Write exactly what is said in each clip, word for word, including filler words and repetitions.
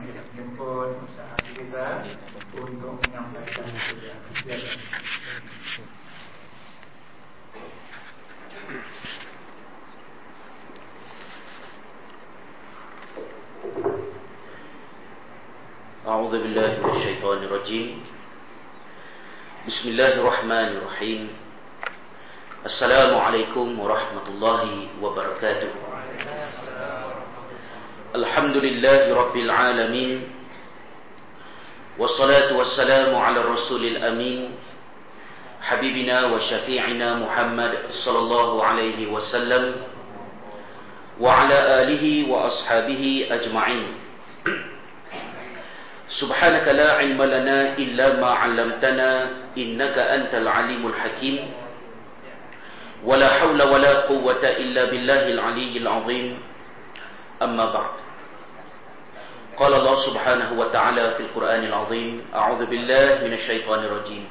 yang jemput usaha kita untuk menyampaikan kepada kita. أعوذ بالله من الشيطان الرجيم. بسم الله الرحمن الرحيم. السلام عليكم ورحمة الله وبركاته. الحمد لله رب العالمين، والصلاة والسلام على الرسول الأمين حبيبنا وشفيعنا محمد صلى الله عليه وسلم وعلى آله وأصحابه أجمعين. سبحانك لا علم لنا إلا ما علمتنا إنك أنت العليم الحكيم ولا حول ولا قوة إلا بالله العلي العظيم. أما بعد، قال الله سبحانه وتعالى في القرآن العظيم: أعوذ بالله من الشيطان الرجيم.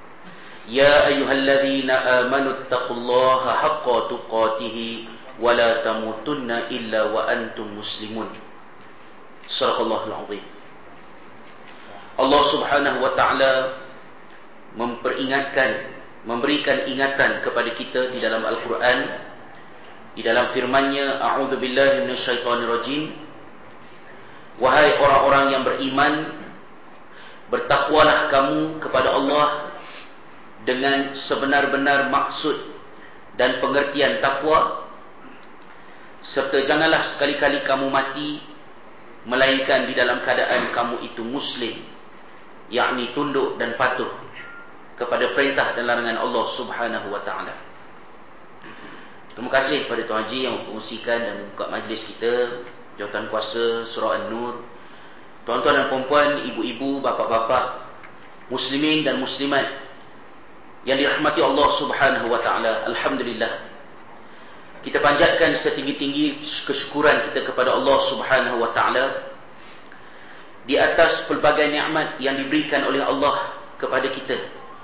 يا أيها الذين آمنوا اتقوا الله حق تقاته ولا تموتن إلا وأنتم مسلمون. صدق الله العظيم. Allah Subhanahu wa ta'ala memperingatkan, memberikan ingatan kepada kita di dalam Al-Quran, di dalam firman-Nya, A'udzu billahi minasyaitonir rajim. Wahai orang-orang yang beriman, bertakwalah kamu kepada Allah dengan sebenar-benar maksud dan pengertian takwa, serta janganlah sekali-kali kamu mati melainkan di dalam keadaan kamu itu muslim, yakni tunduk dan patuh kepada perintah dan larangan Allah Subhanahu wa ta'ala. Terima kasih kepada Tuan Haji yang mengkongsikan dan membuka majlis kita, Jawatan Kuasa Surah An-Nur. Tuan-tuan dan puan-puan, ibu-ibu, bapa-bapa, muslimin dan muslimat yang dirahmati Allah Subhanahu wa ta'ala, alhamdulillah, kita panjatkan setinggi-tinggi kesyukuran kita kepada Allah Subhanahu wa ta'ala di atas pelbagai nikmat yang diberikan oleh Allah kepada kita,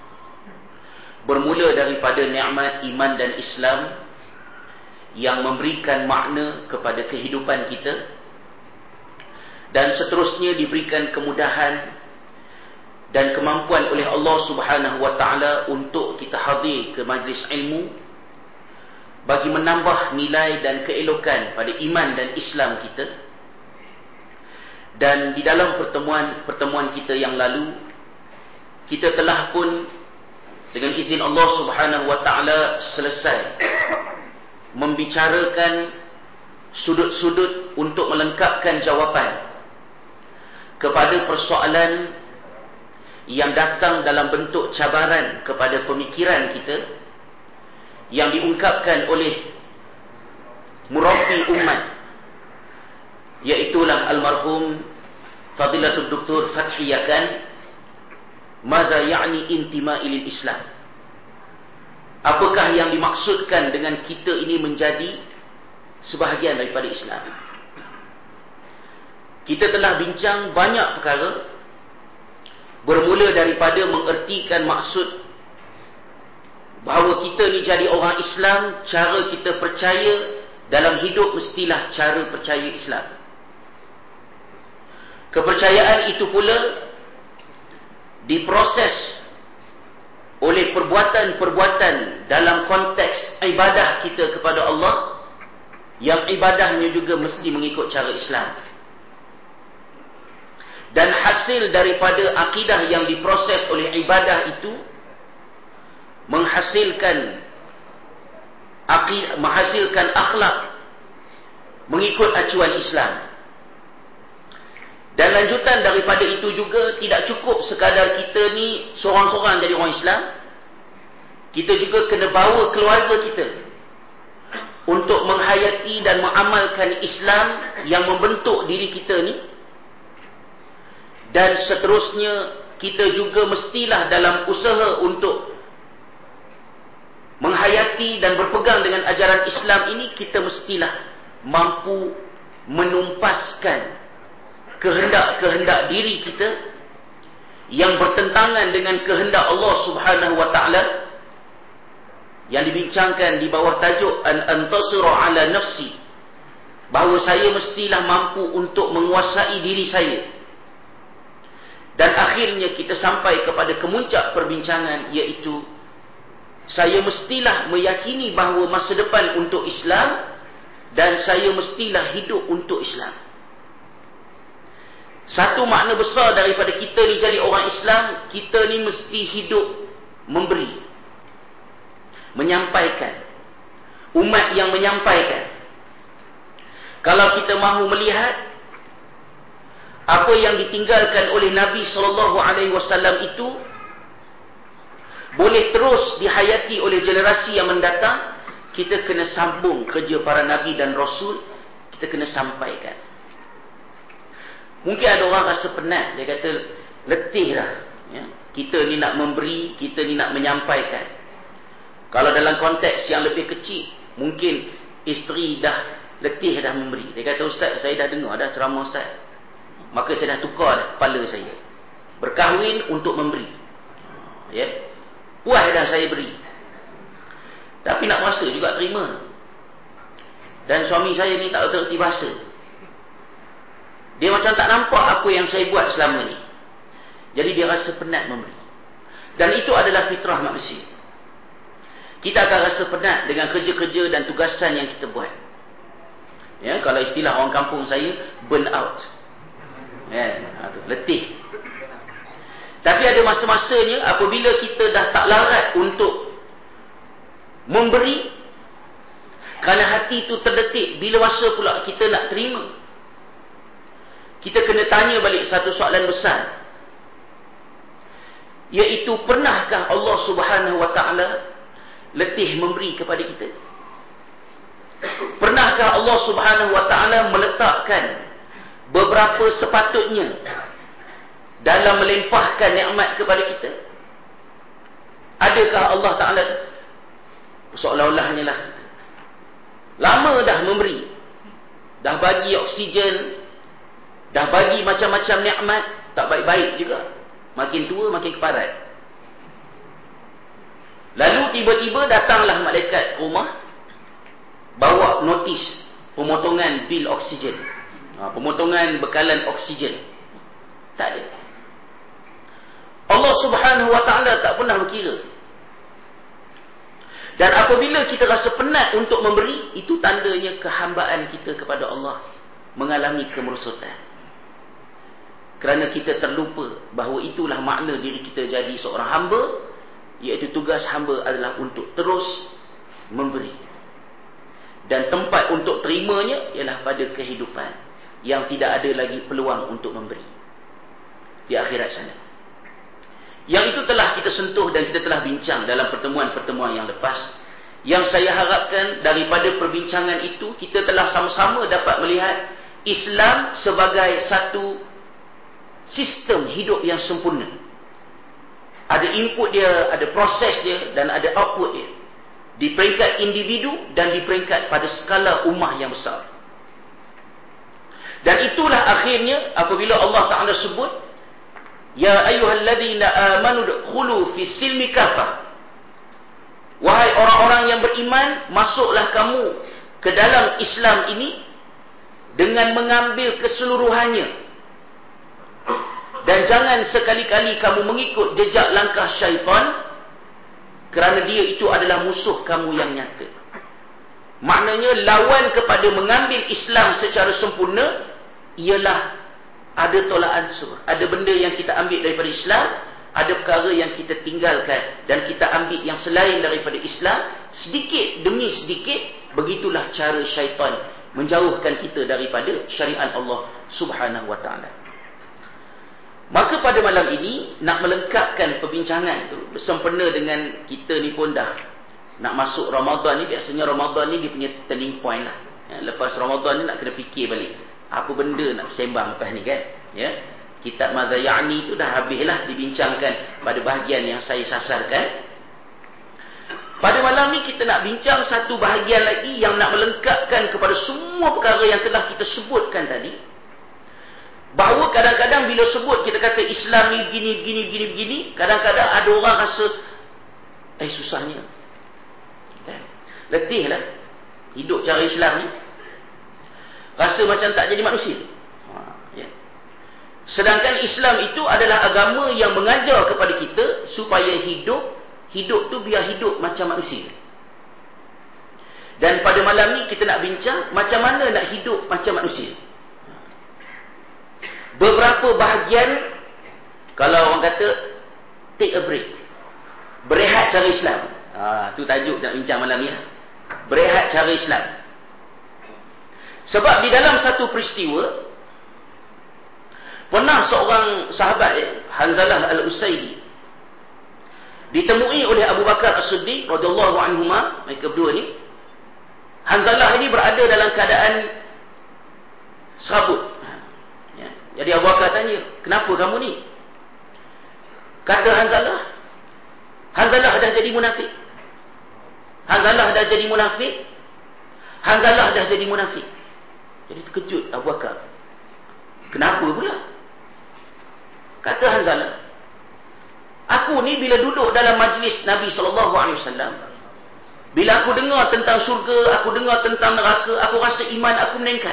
bermula daripada nikmat iman dan Islam yang memberikan makna kepada kehidupan kita, dan seterusnya diberikan kemudahan dan kemampuan oleh Allah Subhanahu wa ta'ala untuk kita hadir ke majlis ilmu bagi menambah nilai dan keelokan pada iman dan Islam kita. Dan di dalam pertemuan-pertemuan kita yang lalu, kita telah pun dengan izin Allah Subhanahu wa ta'ala selesai membicarakan sudut-sudut untuk melengkapkan jawapan kepada persoalan yang datang dalam bentuk cabaran kepada pemikiran kita, yang diungkapkan oleh murabbi umat, iaitulah almarhum Fadilatul Doktor Fathi Yakan. Madza ya'ni intima'i lil Islam? Apakah yang dimaksudkan dengan kita ini menjadi sebahagian daripada Islam? Kita telah bincang banyak perkara, bermula daripada mengertikan maksud bahawa kita ni jadi orang Islam, cara kita percaya dalam hidup mestilah cara percaya Islam. Kepercayaan itu pula diproses oleh perbuatan-perbuatan dalam konteks ibadah kita kepada Allah, yang ibadahnya juga mesti mengikut cara Islam. Dan hasil daripada akidah yang diproses oleh ibadah itu menghasilkan akidah, menghasilkan akhlak mengikut acuan Islam. Dan lanjutan daripada itu juga, tidak cukup sekadar kita ni seorang-seorang jadi orang Islam, kita juga kena bawa keluarga kita untuk menghayati dan mengamalkan Islam yang membentuk diri kita ni. Dan seterusnya, kita juga mestilah dalam usaha untuk menghayati dan berpegang dengan ajaran Islam ini, kita mestilah mampu menumpaskan kehendak-kehendak diri kita yang bertentangan dengan kehendak Allah Subhanahu wa ta'ala, yang dibincangkan di bawah tajuk an antasira ala nafsi, bahawa saya mestilah mampu untuk menguasai diri saya Dan akhirnya kita sampai kepada kemuncak perbincangan, iaitu saya mestilah meyakini bahawa masa depan untuk Islam, dan saya mestilah hidup untuk Islam. Satu makna besar daripada kita ni jadi orang Islam, kita ni mesti hidup memberi, menyampaikan, umat yang menyampaikan. Kalau kita mahu melihat apa yang ditinggalkan oleh Nabi sallallahu alaihi wasallam itu boleh terus dihayati oleh generasi yang mendatang, kita kena sambung kerja para Nabi dan Rasul, kita kena sampaikan. Mungkin ada orang rasa penat, dia kata letih dah, ya? Kita ni nak memberi, kita ni nak menyampaikan. Kalau dalam konteks yang lebih kecil, mungkin isteri dah letih dah memberi. Dia kata, ustaz, saya dah dengar dah ceramah ustaz, maka saya dah tukar dah kepala saya, berkahwin untuk memberi, ya, puas dah saya beri. Tapi nak puasa juga terima. Dan suami saya ni tak erti bahasa, dia macam tak nampak apa yang saya buat selama ni. Jadi dia rasa penat memberi. Dan itu adalah fitrah manusia. Kita akan rasa penat dengan kerja-kerja dan tugasan yang kita buat. Ya, kalau istilah orang kampung saya, burn out. Ya, letih. Tapi ada masa-masanya apabila kita dah tak larat untuk memberi, kerana hati itu terdetik, bila masa pula kita nak terima? Kita kena tanya balik satu soalan besar, iaitu pernahkah Allah Subhanahu wa taala letih memberi kepada kita? Pernahkah Allah Subhanahu wa taala meletakkan beberapa sepatutnya dalam melimpahkan nikmat kepada kita? Adakah Allah Taala seolah-olahnya lah lama dah memberi, dah bagi oksigen, dah bagi macam-macam nikmat, tak baik-baik juga, makin tua makin keparat. Lalu tiba-tiba datanglah malaikat ke rumah, bawa notis pemotongan bil oksigen, ha, pemotongan bekalan oksigen. Tak ada. Allah Subhanahu wa taala tak pernah berkira. Dan apabila kita rasa penat untuk memberi, itu tandanya kehambaan kita kepada Allah mengalami kemerosotan. Kerana kita terlupa bahawa itulah makna diri kita jadi seorang hamba, iaitu tugas hamba adalah untuk terus memberi. Dan tempat untuk terimanya ialah pada kehidupan yang tidak ada lagi peluang untuk memberi di akhirat sana. Yang itu telah kita sentuh dan kita telah bincang dalam pertemuan-pertemuan yang lepas. Yang saya harapkan daripada perbincangan itu, kita telah sama-sama dapat melihat Islam sebagai satu sistem hidup yang sempurna. Ada input dia, ada proses dia, dan ada output dia, di peringkat individu dan di peringkat pada skala ummah yang besar. Dan itulah akhirnya apabila Allah Ta'ala sebut, ya ayyuhalladzina amanu dkhulu fis silmi kafah, wahai orang-orang yang beriman, masuklah kamu ke dalam Islam ini dengan mengambil keseluruhannya, dan jangan sekali-kali kamu mengikut jejak langkah syaitan, kerana dia itu adalah musuh kamu yang nyata. Maknanya lawan kepada mengambil Islam secara sempurna ialah ada tolak ansur, ada benda yang kita ambil daripada Islam, ada perkara yang kita tinggalkan dan kita ambil yang selain daripada Islam, sedikit demi sedikit. Begitulah cara syaitan menjauhkan kita daripada syariat Allah Subhanahu wa taala. Maka pada malam ini nak melengkapkan perbincangan tu bersempena dengan kita ni pun dah nak masuk Ramadan ni. Biasanya Ramadan ni dia punya turning point lah, ya, lepas Ramadan ni nak kena fikir balik apa benda nak sembang lepas ni kan, ya. Kitab Madza Ya'ni tu dah habislah dibincangkan pada bahagian yang saya sasarkan. Pada malam ni kita nak bincang satu bahagian lagi yang nak melengkapkan kepada semua perkara yang telah kita sebutkan tadi. Bahawa kadang-kadang bila sebut kita kata Islam ni begini begini begini begini, kadang-kadang ada orang rasa eh susahnya, kan? Letih lah hidup cara Islam ni, rasa macam tak jadi manusia. Ha, ya. Sedangkan Islam itu adalah agama yang mengajar kepada kita supaya hidup, hidup tu biar hidup macam manusia. Dan pada malam ni kita nak bincang macam mana nak hidup macam manusia. Beberapa bahagian, kalau orang kata take a break, berehat cara Islam. Ha, tu tajuk nak bincang malam ni. Berehat cara Islam. Sebab di dalam satu peristiwa, pernah seorang sahabat, Hanzalah Al-Usaidi, ditemui oleh Abu Bakar As-Siddiq radhiyallahu anhuma. Mereka berdua ni, Hanzalah ini berada dalam keadaan serabut. Ya. Jadi Abu Bakar tanya, kenapa kamu ni? Kata Hanzalah, Hanzalah dah jadi munafik. Hanzalah dah jadi munafik. Hanzalah dah jadi munafik. Jadi terkejut Abu Bakar. Kenapa pula? Kata Hanzalah, aku ni bila duduk dalam majlis Nabi sallallahu alaihi wasallam, bila aku dengar tentang syurga, aku dengar tentang neraka, aku rasa iman aku meningkat.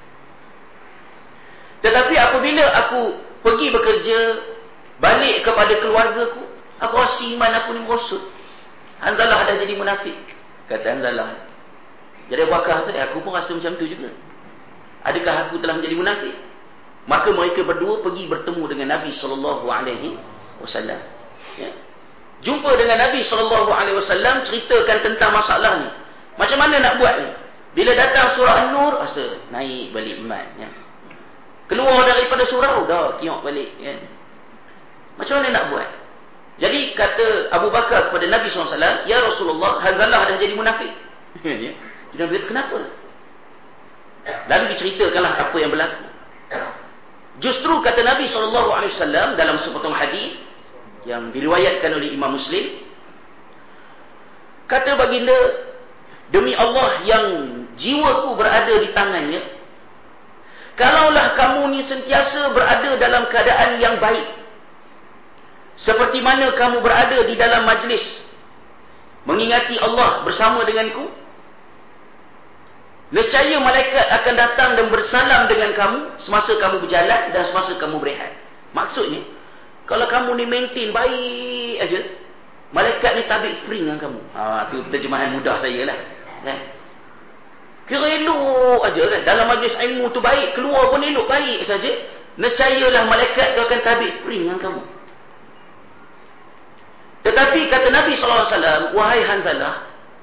Tetapi apabila aku pergi bekerja, balik kepada keluargaku, aku rasa iman aku ni merosot. Hanzalah dah jadi munafik. Kata Hanzalah. Jadi Abu Bakar kata, aku pun rasa macam tu juga. Adakah aku telah menjadi munafik? Maka mereka berdua pergi bertemu dengan Nabi sallallahu alaihi wasallam. Ya. Jumpa dengan Nabi sallallahu alaihi wasallam, ceritakan tentang masalah ni. Macam mana nak buat ni? Bila datang surah An-Nur, rasa naik balik iman. Ya. Keluar daripada surau, dah kiok balik. Ya. Macam mana nak buat? Jadi kata Abu Bakar kepada Nabi sallallahu alaihi wasallam, ya Rasulullah, Hanzalah dah jadi munafik. Ya. Jadi Nabi kata, kenapa? Lalu diceritakanlah apa yang berlaku. Justru kata Nabi sallallahu alaihi wasallam dalam sepotong hadis yang diriwayatkan oleh Imam Muslim, kata baginda, demi Allah yang jiwaku berada di tangannya, kalaulah kamu ni sentiasa berada dalam keadaan yang baik, seperti mana kamu berada di dalam majlis mengingati Allah bersama denganku, nescaya malaikat akan datang dan bersalam dengan kamu semasa kamu berjalan dan semasa kamu berehat. Maksudnya, kalau kamu ni maintain baik aja, malaikat ni tabik spring dengan kamu. Ha, tu terjemahan mudah saya lah. Kan? Kira elok aja kan. Dalam majlis ilmu tu baik, keluar pun elok baik saja, nescayalah malaikat tu akan tabik spring dengan kamu. Tetapi kata Nabi sallallahu alaihi wasallam, wahai Hanzalah,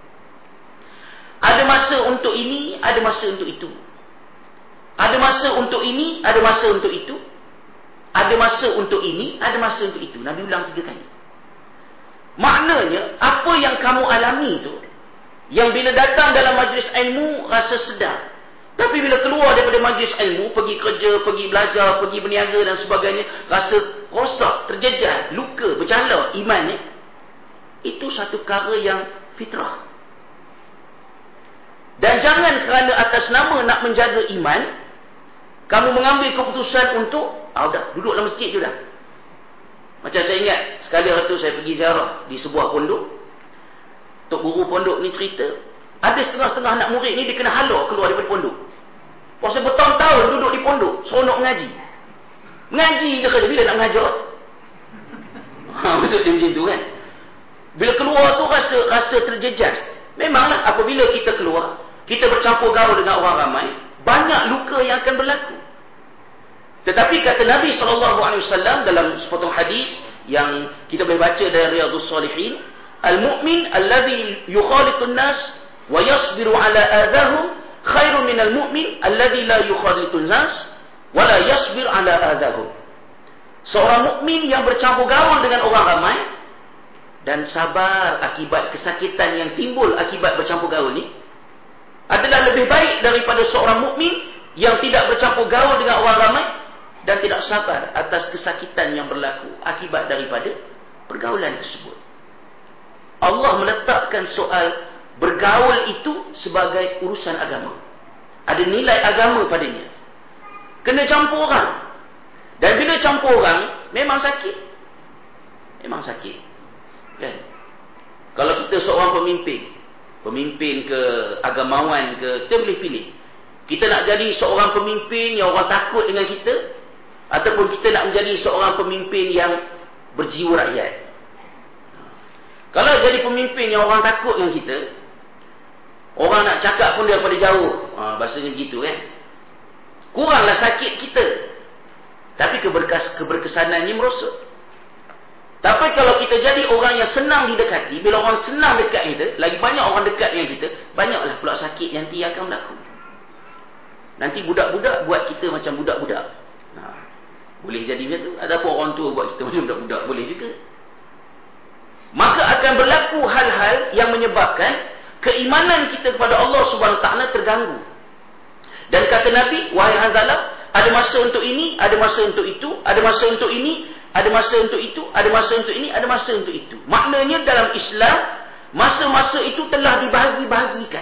ada masa untuk ini, ada masa untuk itu. Ada masa untuk ini, ada masa untuk itu. Ada masa untuk ini, ada masa untuk itu. Nabi ulang tiga kali. Maknanya, apa yang kamu alami itu, yang bila datang dalam majlis ilmu, rasa sedar. Tapi bila keluar daripada majlis ilmu, pergi kerja, pergi belajar, pergi berniaga dan sebagainya, rasa rosak, terjejas, luka, bercala imannya, itu satu perkara yang fitrah. Dan jangan kerana atas nama nak menjaga iman, kamu mengambil keputusan untuk, ah dah, duduk dalam masjid je dah. Macam saya ingat, sekali waktu saya pergi ziarah di sebuah pondok, tok guru pondok ni cerita, ada setengah-setengah anak murid ni dia kena halau keluar daripada pondok. Pasal bertahun-tahun duduk di pondok, seronok mengaji. Mengaji je saja, bila nak mengajar? Ha, maksud dia macam tu kan. Bila keluar tu rasa rasa terjejas. Memanglah apabila kita keluar, kita bercampur gaul dengan orang ramai, banyak luka yang akan berlaku. Tetapi kata Nabi sallallahu alaihi wasallam dalam sepotong hadis yang kita boleh baca dari Riyadhus Shalihin, al-mu'min alladhi yukhalitun nas wa yasbiru ala adahum khairun minal mu'min alladhi la yukhalitun nas wa la yasbir ala adahum. Seorang mukmin yang bercampur gaul dengan orang ramai dan sabar akibat kesakitan yang timbul akibat bercampur gaul ni adalah lebih baik daripada seorang mukmin yang tidak bercampur gaul dengan orang ramai dan tidak sabar atas kesakitan yang berlaku akibat daripada pergaulan tersebut. Allah meletakkan soal bergaul itu sebagai urusan agama. Ada nilai agama padanya. Kena campur orang. Dan bila campur orang, memang sakit. Memang sakit. Kan? Kalau kita seorang pemimpin, pemimpin ke, agamawan ke, kita boleh pilih. Kita nak jadi seorang pemimpin yang orang takut dengan kita, ataupun kita nak menjadi seorang pemimpin yang berjiwa rakyat. Kalau jadi pemimpin yang orang takut dengan kita, orang nak cakap pun daripada jauh, ha, bahasanya begitu kan, kuranglah sakit kita, tapi keberkas, keberkesanannya merosot. Tapi kalau kita jadi orang yang senang didekati, bila orang senang dekat kita, lagi banyak orang dekat dengan kita, banyaklah pula sakit nanti akan berlaku. Nanti budak-budak buat kita macam budak-budak. Nah, boleh jadi macam tu. Ataupun orang tua buat kita macam budak-budak, boleh juga. Maka akan berlaku hal-hal yang menyebabkan keimanan kita kepada Allah Subhanahu Wa Taala terganggu. Dan kata Nabi, wahai Hanzalah, ada masa untuk ini, ada masa untuk itu, ada masa untuk ini, ada masa untuk itu, ada masa untuk ini, ada masa untuk itu. Maknanya dalam Islam, masa-masa itu telah dibahagi-bahagikan.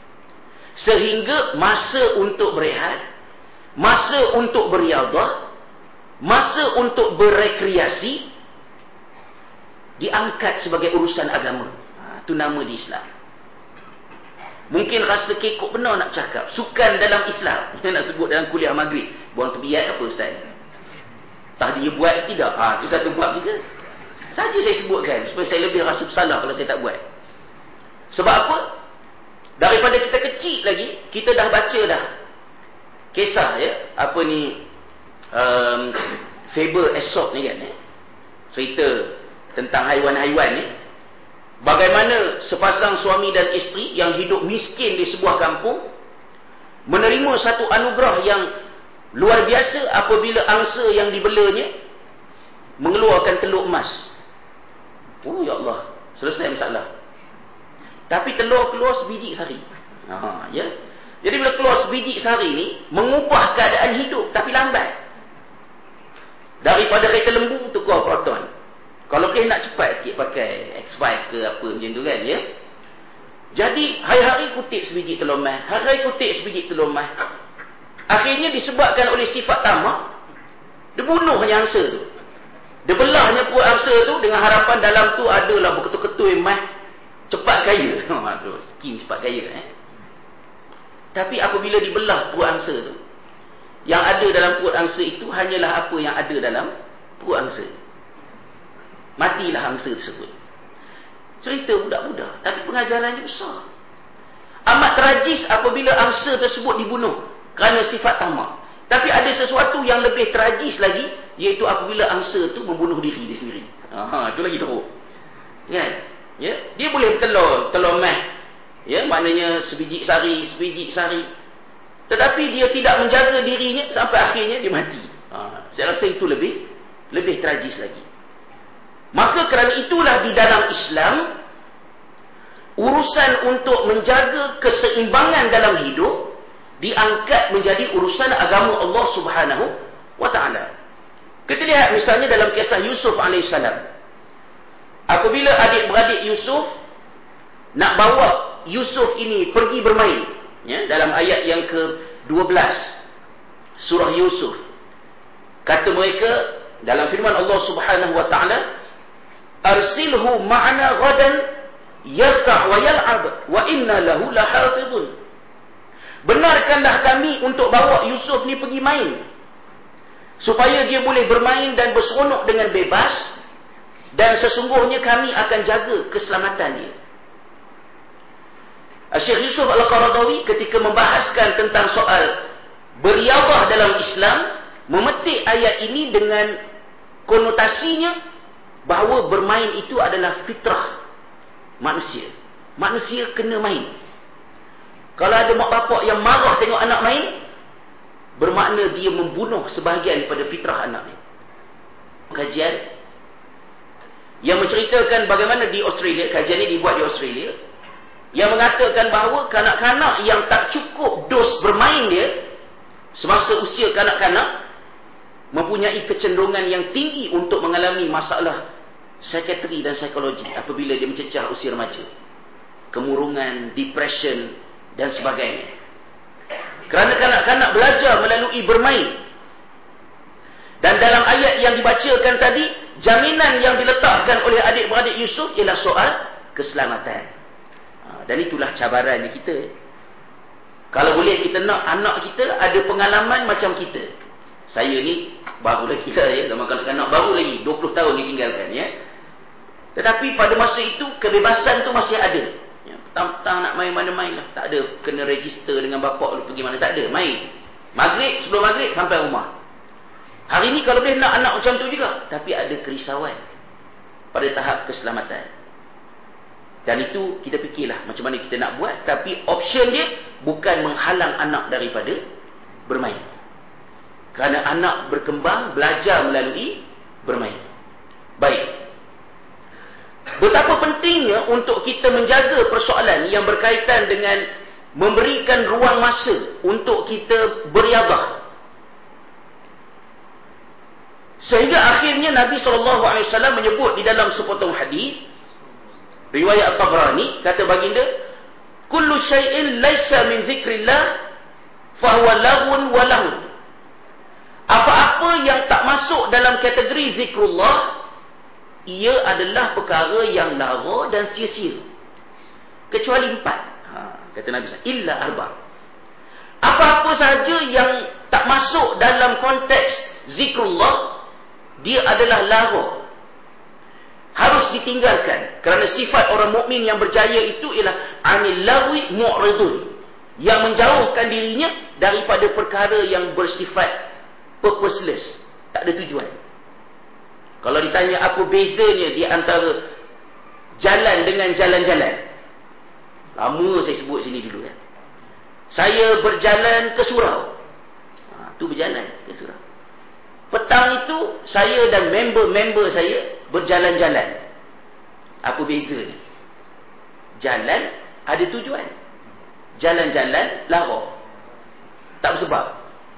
Sehingga masa untuk berehat, masa untuk beriadah, masa untuk berekreasi, diangkat sebagai urusan agama. Ha, itu nama di Islam. Mungkin rasa kekok benar nak cakap. Sukan dalam Islam. Kita nak sebut dalam kuliah maghrib. Buang tebiat apa Ustaz? Tak dia buat tidak? Ha, itu satu bab juga. Saja saya sebutkan supaya saya lebih rasa bersalah kalau saya tak buat. Sebab apa? Daripada kita kecil lagi, kita dah baca dah kisah ya, apa ni, um, Faber Aesop ni kan, eh? cerita tentang haiwan-haiwan ni. Bagaimana sepasang suami dan isteri yang hidup miskin di sebuah kampung menerima satu anugerah yang luar biasa apabila angsa yang dibelanya mengeluarkan telur emas. Oh ya Allah, selesai masalah. Tapi telur keluar sebiji sehari. Ha, ya. Jadi bila keluar sebiji sehari ni mengubah keadaan hidup, tapi lambat. Daripada kereta lembu tukar proton. Kalau boleh nak cepat sikit pakai X five ke apa macam tu kan, ya. Jadi hari-hari kutip sebiji telur emas, hari-hari kutip sebiji telur emas. Akhirnya disebabkan oleh sifat tamak, dia bunuhnya angsa tu. Dia belahnya perut angsa tu dengan harapan dalam tu adalah berketul-ketul emas, cepat kaya. Ha tu, skim cepat kaya eh. Tapi apabila dibelah perut angsa tu, yang ada dalam perut angsa itu hanyalah apa yang ada dalam perut angsa. Matilah angsa tersebut. Cerita budak-budak, tapi pengajarannya besar. Amat tragis apabila angsa tersebut dibunuh kerana sifat tamak. Tapi ada sesuatu yang lebih tragis lagi, iaitu apabila angsa tu membunuh diri dia sendiri. Ha, itu lagi teruk. Kan? Ya, dia boleh bertelur, telur emas. Ya, maknanya sebiji sehari, sebiji sehari. Tetapi dia tidak menjaga dirinya sampai akhirnya dia mati. Ha, saya rasa itu lebih lebih tragis lagi. Maka kerana itulah di dalam Islam, urusan untuk menjaga keseimbangan dalam hidup diangkat menjadi urusan agama Allah Subhanahu wa Ta'ala. Kita lihat misalnya dalam kisah Yusuf alaihissalam. Apabila adik-beradik Yusuf nak bawa Yusuf ini pergi bermain, ya, dalam ayat yang ke dua belas surah Yusuf, kata mereka dalam firman Allah Subhanahu wa Ta'ala, arsilhu ma'ana ghadan yarka' wa yal'ab wa inna lahu lahafizun. Benarkanlah kami untuk bawa Yusuf ni pergi main, supaya dia boleh bermain dan berseronok dengan bebas, dan sesungguhnya kami akan jaga keselamatan dia. Syekh Yusuf Al-Qaradawi ketika membahaskan tentang soal beriadah dalam Islam, memetik ayat ini dengan konotasinya bahawa bermain itu adalah fitrah manusia. Manusia kena main. Kalau ada mak bapak yang marah tengok anak main, bermakna dia membunuh sebahagian daripada fitrah anaknya. Kajian yang menceritakan bagaimana di Australia, kajian ini dibuat di Australia, yang mengatakan bahawa kanak-kanak yang tak cukup dos bermain dia semasa usia kanak-kanak mempunyai kecenderungan yang tinggi untuk mengalami masalah psikiatri dan psikologi apabila dia mencecah usia remaja. Kemurungan, depression dan sebagainya. Kerana kanak-kanak belajar melalui bermain. Dan dalam ayat yang dibacakan tadi, jaminan yang diletakkan oleh adik-beradik Yusuf ialah soal keselamatan. Dan itulah cabarannya kita. Kalau boleh kita nak anak kita ada pengalaman macam kita. Saya ni baru lagi lah ya, zaman kanak-kanak baru lagi dua puluh tahun ditinggalkan ya. Tetapi pada masa itu kebebasan tu masih ada. Ya, petang-petang nak main mana-main lah. Tak ada kena register dengan bapak lu pergi mana, tak ada, main. Maghrib, sebelum maghrib sampai rumah. Hari ni kalau boleh nak anak macam tu juga, tapi ada kerisauan pada tahap keselamatan. Dan itu kita fikirlah macam mana kita nak buat, tapi option dia bukan menghalang anak daripada bermain. Kerana anak berkembang, belajar melalui bermain. Baik. Betapa pentingnya untuk kita menjaga persoalan yang berkaitan dengan memberikan ruang masa untuk kita beriadah. Sehingga akhirnya Nabi sallallahu alaihi wasallam menyebut di dalam sepotong hadis riwayat At-Tabrani, kata baginda, kullu syai'in laisa min dzikrillah fa huwa laghun wa lahun. Apa-apa yang tak masuk dalam kategori zikrullah, ia adalah perkara yang lara dan sia-sia. Kecuali empat. Ha, kata Nabi sallallahu alaihi wasallam, illa arba. Apa-apa sahaja yang tak masuk dalam konteks zikrullah, dia adalah lara, harus ditinggalkan. Kerana sifat orang mukmin yang berjaya itu ialah anil lagwi mu'ridun, yang menjauhkan dirinya daripada perkara yang bersifat purposeless, tak ada tujuan. Kalau ditanya apa bezanya di antara jalan dengan jalan-jalan, lama saya sebut sini dulu kan. Saya berjalan ke surau, ha, tu berjalan ke surau. Petang itu saya dan member-member saya berjalan-jalan. Apa bezanya? Jalan ada tujuan, jalan-jalan lara, tak bersebab.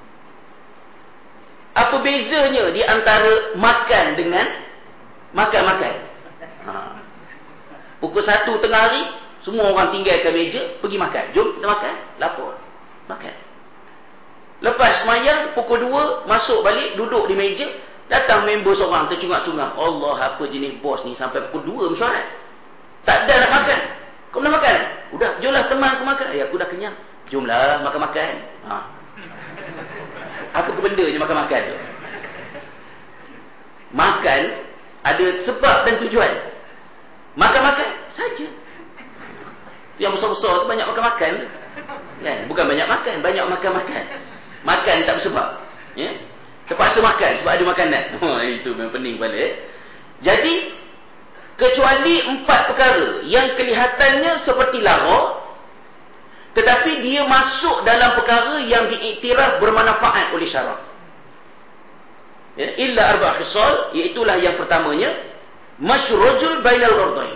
Apa bezanya di antara makan dengan makan-makan? Ha. Pukul satu tengah hari, semua orang tinggalkan meja, pergi makan. Jom kita makan, lapar, makan. Lepas semayang, pukul dua, masuk balik, duduk di meja, datang member seorang, tercungak-cungak. Allah, apa jenis bos ni, sampai pukul dua mesyuarat. Tak ada nak makan. Kau nak makan? Udah, jomlah teman aku makan. Ya, aku dah kenyang. Jomlah makan-makan. Ha. Apa ke benda je makan-makan tu? Makan ada sebab dan tujuan. Makan-makan saja. Tu yang besar-besar tu banyak makan-makan kan? Bukan banyak makan, banyak makan-makan. Makan tak bersebab ya? Terpaksa makan sebab ada makanan. Oh, itu memang pening kepala eh? Jadi kecuali empat perkara yang kelihatannya seperti lara, tetapi dia masuk dalam perkara yang diiktiraf bermanfaat oleh syarak. Ya, illa arba' khisal, iaitulah yang pertamanya, masyrujul bainal ghardain.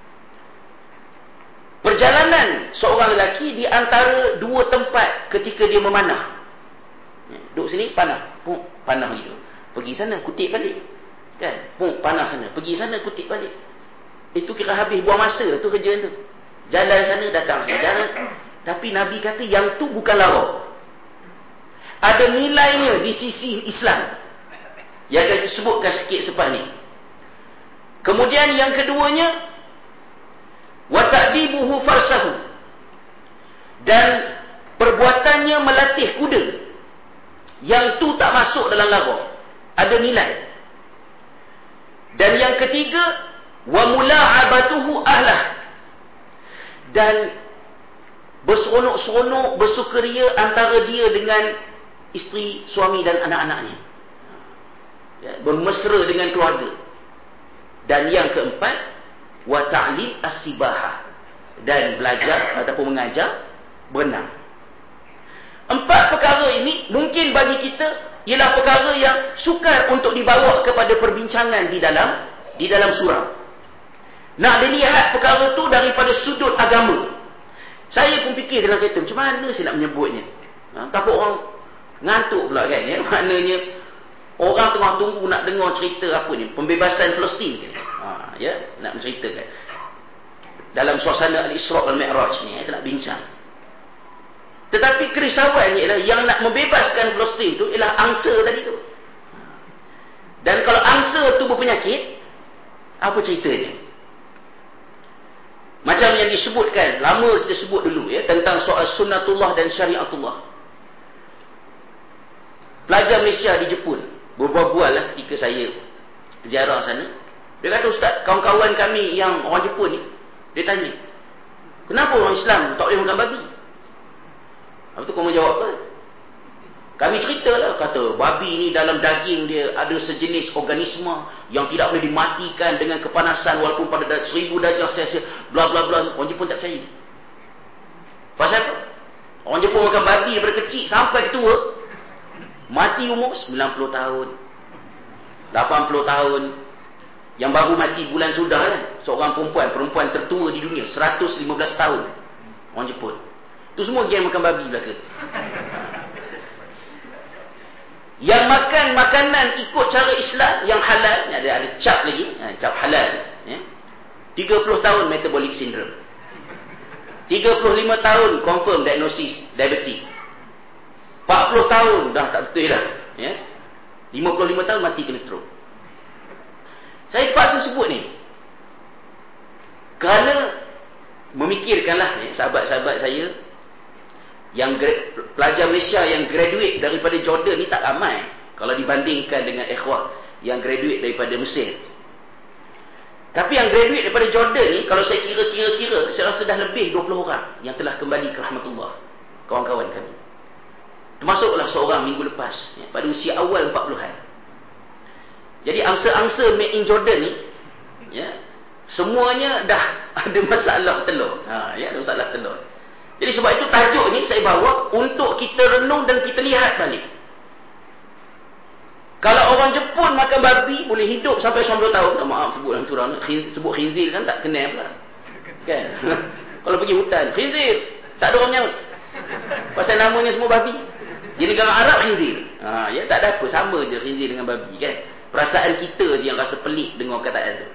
Perjalanan seorang lelaki di antara dua tempat ketika dia memanah. Ya, duduk sini panah, puk, panah gitu. Pergi sana kutip balik. Kan? Puk, panah sana, pergi sana kutip balik. Itu kira habis buang masa tu kerja tu. Jalan sana datang sini, jalan. Tapi Nabi kata yang tu bukan lara. Ada nilainya di sisi Islam, yang akan disebutkan sikit selepas ni. Kemudian yang keduanya, wa ta'dibuhu farsahu, dan perbuatannya melatih kuda. Yang tu tak masuk dalam lara, ada nilai. Dan yang ketiga, wa mula'abatuhu ahlah, dan berseronok-seronok, bersukaria antara dia dengan isteri, suami dan anak-anaknya, ya, bermesra dengan keluarga. Dan yang keempat, wa ta'lim as-sibahah, dan belajar ataupun mengajar berenang. Empat perkara ini mungkin bagi kita ialah perkara yang sukar untuk dibawa kepada perbincangan di dalam di dalam surau. Nak dilihat perkara tu daripada sudut agama. Saya pun fikir dalam kereta, macam mana saya nak menyebutnya? Ha, takut orang ngantuk pula kan? Ya? Maknanya orang tengah tunggu nak dengar cerita apa ni? Pembebasan Palestin kan? Ha, ya? Nak menceritakan dalam suasana Al-Isra' wal-Mi'raj ni, kita nak bincang. Tetapi kerisauan ialah yang nak membebaskan Palestin tu ialah angsa tadi tu. Dan kalau angsa tu berpenyakit, apa ceritanya? Macam yang disebutkan, lama kita sebut dulu ya, tentang soal sunnatullah dan syariatullah. pelajar Malaysia di Jepun berbual-bual lah ketika saya ziarah sana. Dia kata, Ustaz, kawan-kawan kami yang orang Jepun ni, dia tanya, kenapa orang Islam tak boleh makan babi? Lepas tu kau mau jawab apa? Kami ceritalah, kata babi ni dalam daging dia ada sejenis organisme yang tidak boleh dimatikan dengan kepanasan walaupun pada seribu darjah Celsius, bla bla bla. Orang Jepun tak percaya. Pasal apa? Orang Jepun makan babi daripada kecil sampai tua, mati umur sembilan puluh tahun, lapan puluh tahun. Yang baru mati bulan sudah kan, seorang perempuan, perempuan tertua di dunia, seratus lima belas tahun. Orang Jepun. Itu semua geng makan babi belaka. Yang makan makanan ikut cara Islam yang halal, ada ada cap lagi, cap halal, ya. tiga puluh tahun metabolic syndrome. tiga puluh lima tahun confirm diagnosis diabetes. empat puluh tahun dah tak betul dah, ya. lima puluh lima tahun mati kena stroke. Saya terpaksa sebut ni kerana memikirkanlah, ya, sahabat-sahabat saya yang pelajar Malaysia yang graduate daripada Jordan ni tak ramai kalau dibandingkan dengan ikhwah yang graduate daripada Mesir. Tapi yang graduate daripada Jordan ni, kalau saya kira-kira-kira, saya rasa dah lebih dua puluh orang yang telah kembali ke rahmatullah, kawan-kawan kami. Termasuklah seorang minggu lepas, ya, pada usia awal empat puluhan. Jadi angsa-angsa made in Jordan ni, ya, semuanya dah ada masalah telur. Ha, ya, ada masalah telur. Jadi sebab itu tajuk ni saya bawa untuk kita renung dan kita lihat balik. Kalau orang Jepun makan babi boleh hidup sampai sembilan puluh tahun, tak maaf sebut dalam surah ni, sebut khinzir kan tak kenal pula. Kan? Kalau pergi hutan, khinzir, tak ada orang nyamuk. Pasal namanya semua babi. Di negara Arab khinzir. Ha, ya, tak ada apa, sama je khinzir dengan babi kan. Perasaan kita je yang rasa pelik dengan perkataan tu.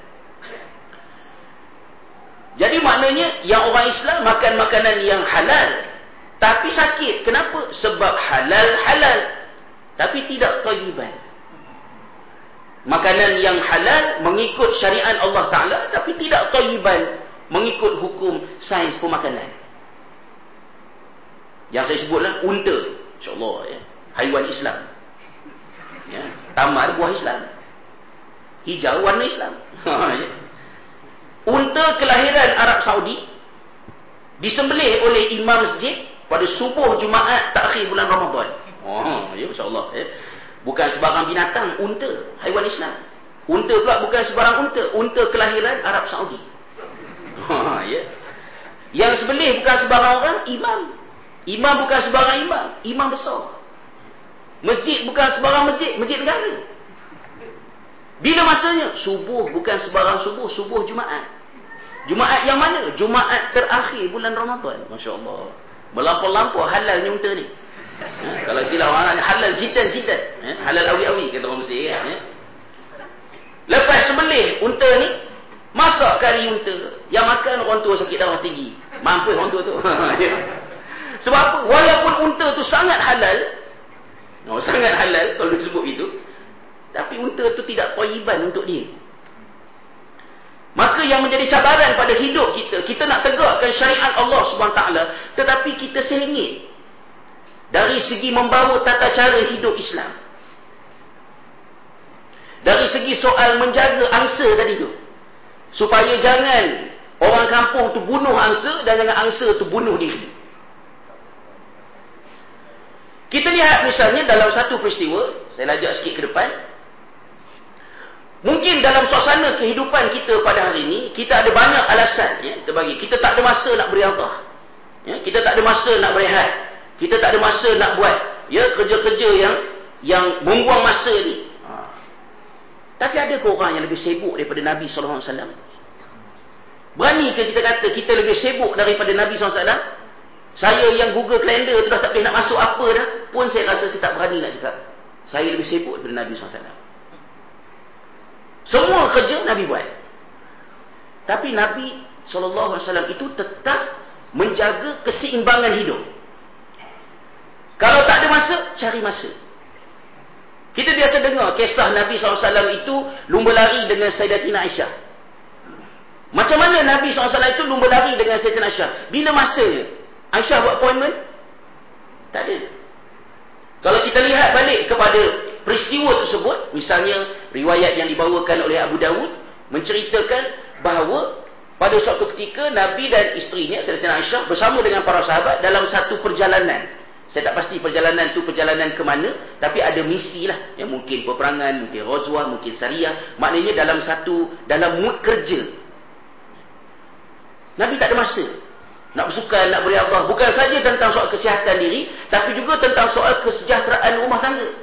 Jadi maknanya yang orang Islam makan makanan yang halal tapi sakit. Kenapa? Sebab halal halal tapi tidak thayyiban. Makanan yang halal mengikut syariat Allah Ta'ala tapi tidak thayyiban, mengikut hukum sains pemakanan. Yang saya sebutlah unta, insya-Allah, ya, haiwan Islam. Ya, tamar buah Islam. Hijau warna Islam. Ya. Unta kelahiran Arab Saudi disembelih oleh imam masjid pada subuh Jumaat takhir bulan Ramadan. Oh, ya, insya-Allah, ya. Bukan sebarang binatang, unta, haiwan Islam. Unta pula bukan sebarang unta, unta kelahiran Arab Saudi. Ha, ya. Yang sembelih bukan sebarang orang, imam. Imam bukan sebarang imam, imam besar. Masjid bukan sebarang masjid, masjid negara. Bila masanya? Subuh bukan sebarang subuh, subuh Jumaat. Jumaat yang mana? Jumaat terakhir bulan Ramadan. Masya-Allah. Melampau-lampau halalnya unta ni. Ha, kalau istilah orang halal jidan-jidan, ha, halal awi-awi kata orang Mesir, ha. Lepas sembelih unta ni, masak kari unta. Yang makan orang tua sakit darah tinggi. Mampu orang tua tu. Sebab apa? Walaupun unta tu sangat halal, oh, sangat halal kalau disebut itu, tapi unta tu tidak thayyiban untuk dia. Maka yang menjadi cabaran pada hidup kita, kita nak tegakkan syariat Allah Subhanahu Wa Taala, tetapi kita sengit dari segi membawa tata cara hidup Islam. Dari segi soal menjaga angsa tadi tu, supaya jangan orang kampung tu bunuh angsa dan jangan angsa tu bunuh diri. Kita lihat misalnya dalam satu peristiwa, saya lajak sikit ke depan. Mungkin dalam suasana kehidupan kita pada hari ini, kita ada banyak alasan, ya, kita bagi. Kita tak ada masa nak beriadah. Ya, kita tak ada masa nak berehat. Kita tak ada masa nak buat, ya, kerja-kerja yang yang membuang masa ni. Ha. Tapi ada ke orang yang lebih sibuk daripada Nabi sallallahu alaihi wasallam? Berani ke kita kata kita lebih sibuk daripada Nabi sallallahu alaihi wasallam? Saya yang Google Calendar tu dah tak boleh nak masuk apa dah, pun saya rasa saya tak berani nak cakap saya lebih sibuk daripada Nabi sallallahu alaihi wasallam. Semua kerja Nabi buat. Tapi Nabi sallallahu alaihi wasallam itu tetap menjaga keseimbangan hidup. Kalau tak ada masa, cari masa. Kita biasa dengar kisah Nabi sallallahu alaihi wasallam itu lumba lari dengan Sayyidatina Aisyah. Macam mana Nabi sallallahu alaihi wasallam itu lumba lari dengan Sayyidatina Aisyah? Bila masanya? Aisyah buat appointment? Tak ada. Kalau kita lihat balik kepada peristiwa tersebut, misalnya riwayat yang dibawakan oleh Abu Dawud menceritakan bahawa pada suatu ketika Nabi dan isterinya Sayyidatina Aisyah bersama dengan para sahabat dalam satu perjalanan. Saya tak pasti perjalanan tu perjalanan ke mana, tapi ada misi lah. Ya, mungkin peperangan, mungkin ghazwah, mungkin syariah. Maknanya dalam satu, dalam mood kerja. Nabi tak ada masa nak bersukan, nak beriadah. Bukan saja tentang soal kesihatan diri, tapi juga tentang soal kesejahteraan rumah tangga.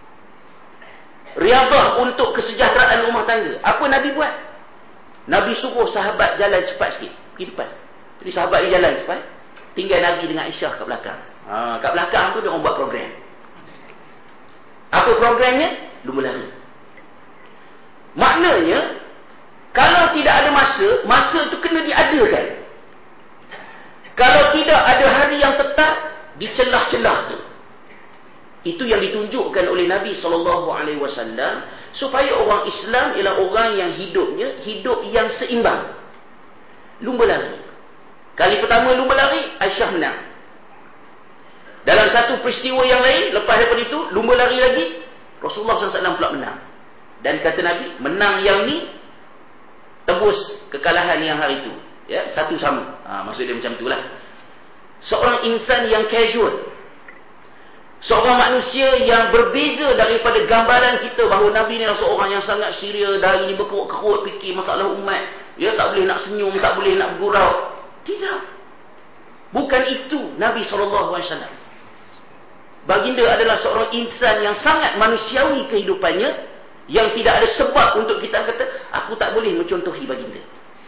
Riadah untuk kesejahteraan rumah tangga. Apa Nabi buat? Nabi suruh sahabat jalan cepat sikit, pergi depan. Jadi sahabat ni jalan cepat, tinggal Nabi dengan Aisyah kat belakang. Ha, kat belakang tu dia orang buat program. Apa programnya? Lumba lari. Maknanya, kalau tidak ada masa, masa tu kena diadakan. Kalau tidak ada hari yang tetap, di celah-celah tu. Itu yang ditunjukkan oleh Nabi sallallahu alaihi wasallam, supaya orang Islam ialah orang yang hidupnya hidup yang seimbang. Lumba lari. Kali pertama lumba lari, Aisyah menang. Dalam satu peristiwa yang lain, lepas daripada itu, lumba lari lagi, Rasulullah sallallahu alaihi wasallam pula menang. Dan kata Nabi, menang yang ni tebus kekalahan yang hari itu. Ya, satu sama. Ha, maksud dia macam itulah. Seorang insan yang casual. Seorang manusia yang berbeza daripada gambaran kita bahawa Nabi ni adalah seorang yang sangat serius, dari ni berkerut-kerut fikir masalah umat. Ya, tak boleh nak senyum, tak boleh nak bergurau. Tidak. Bukan itu Nabi sallallahu alaihi wasallam. Baginda adalah seorang insan yang sangat manusiawi kehidupannya, yang tidak ada sebab untuk kita kata, aku tak boleh mencontohi baginda.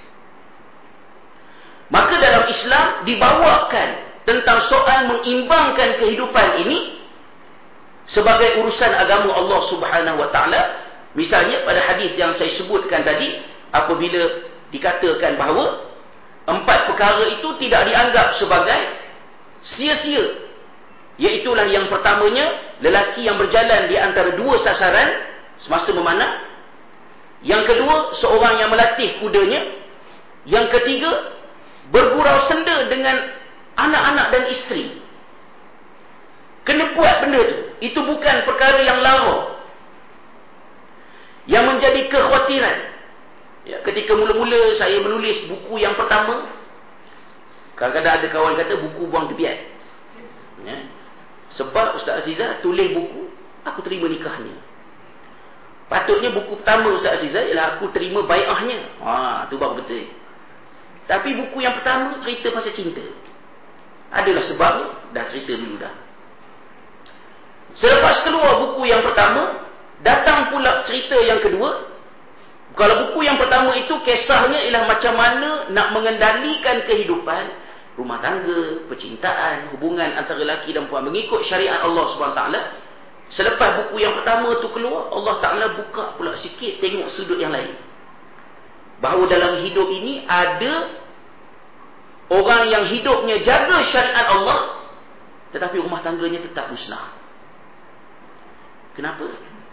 Maka dalam Islam dibawakan tentang soal mengimbangkan kehidupan ini sebagai urusan agama Allah Subhanahu wa taala. Misalnya pada hadis yang saya sebutkan tadi, apabila dikatakan bahawa empat perkara itu tidak dianggap sebagai sia-sia. Iaitulah yang pertamanya, lelaki yang berjalan di antara dua sasaran semasa memanah. Yang kedua, seorang yang melatih kudanya. Yang ketiga, bergurau senda dengan anak-anak dan isteri. Kena buat benda tu. Itu bukan perkara yang lara. Yang menjadi kekhawatiran. Ya, ketika mula-mula saya menulis buku yang pertama, kadang-kadang ada kawan kata buku buang tepian. Ya. Sebab Ustaz Azizah tulis buku, aku terima nikahnya. Patutnya buku pertama Ustaz Azizah ialah aku terima bai'ahnya. Ha, tu baru betul. Tapi buku yang pertama cerita pasal cinta. Adalah sebabnya, dah cerita dulu dah. Selepas keluar buku yang pertama, datang pula cerita yang kedua. Kalau buku yang pertama itu kisahnya ialah macam mana nak mengendalikan kehidupan rumah tangga, percintaan, hubungan antara lelaki dan perempuan mengikut syariat Allah subhanahu wa taala. Selepas buku yang pertama tu keluar, Allah Ta'ala buka pula sikit, tengok sudut yang lain. Bahawa dalam hidup ini ada orang yang hidupnya jaga syariat Allah, tetapi rumah tangganya tetap musnah. Kenapa?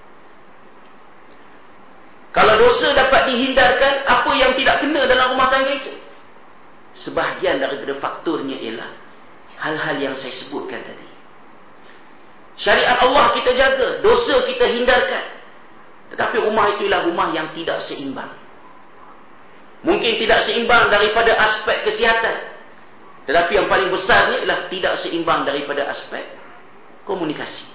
Kalau dosa dapat dihindarkan, apa yang tidak kena dalam rumah tangga itu? Sebahagian daripada faktornya ialah hal-hal yang saya sebutkan tadi. Syariat Allah kita jaga, dosa kita hindarkan, tetapi rumah itu ialah rumah yang tidak seimbang. Mungkin tidak seimbang daripada aspek kesihatan, tetapi yang paling besarnya ialah tidak seimbang daripada aspek komunikasi.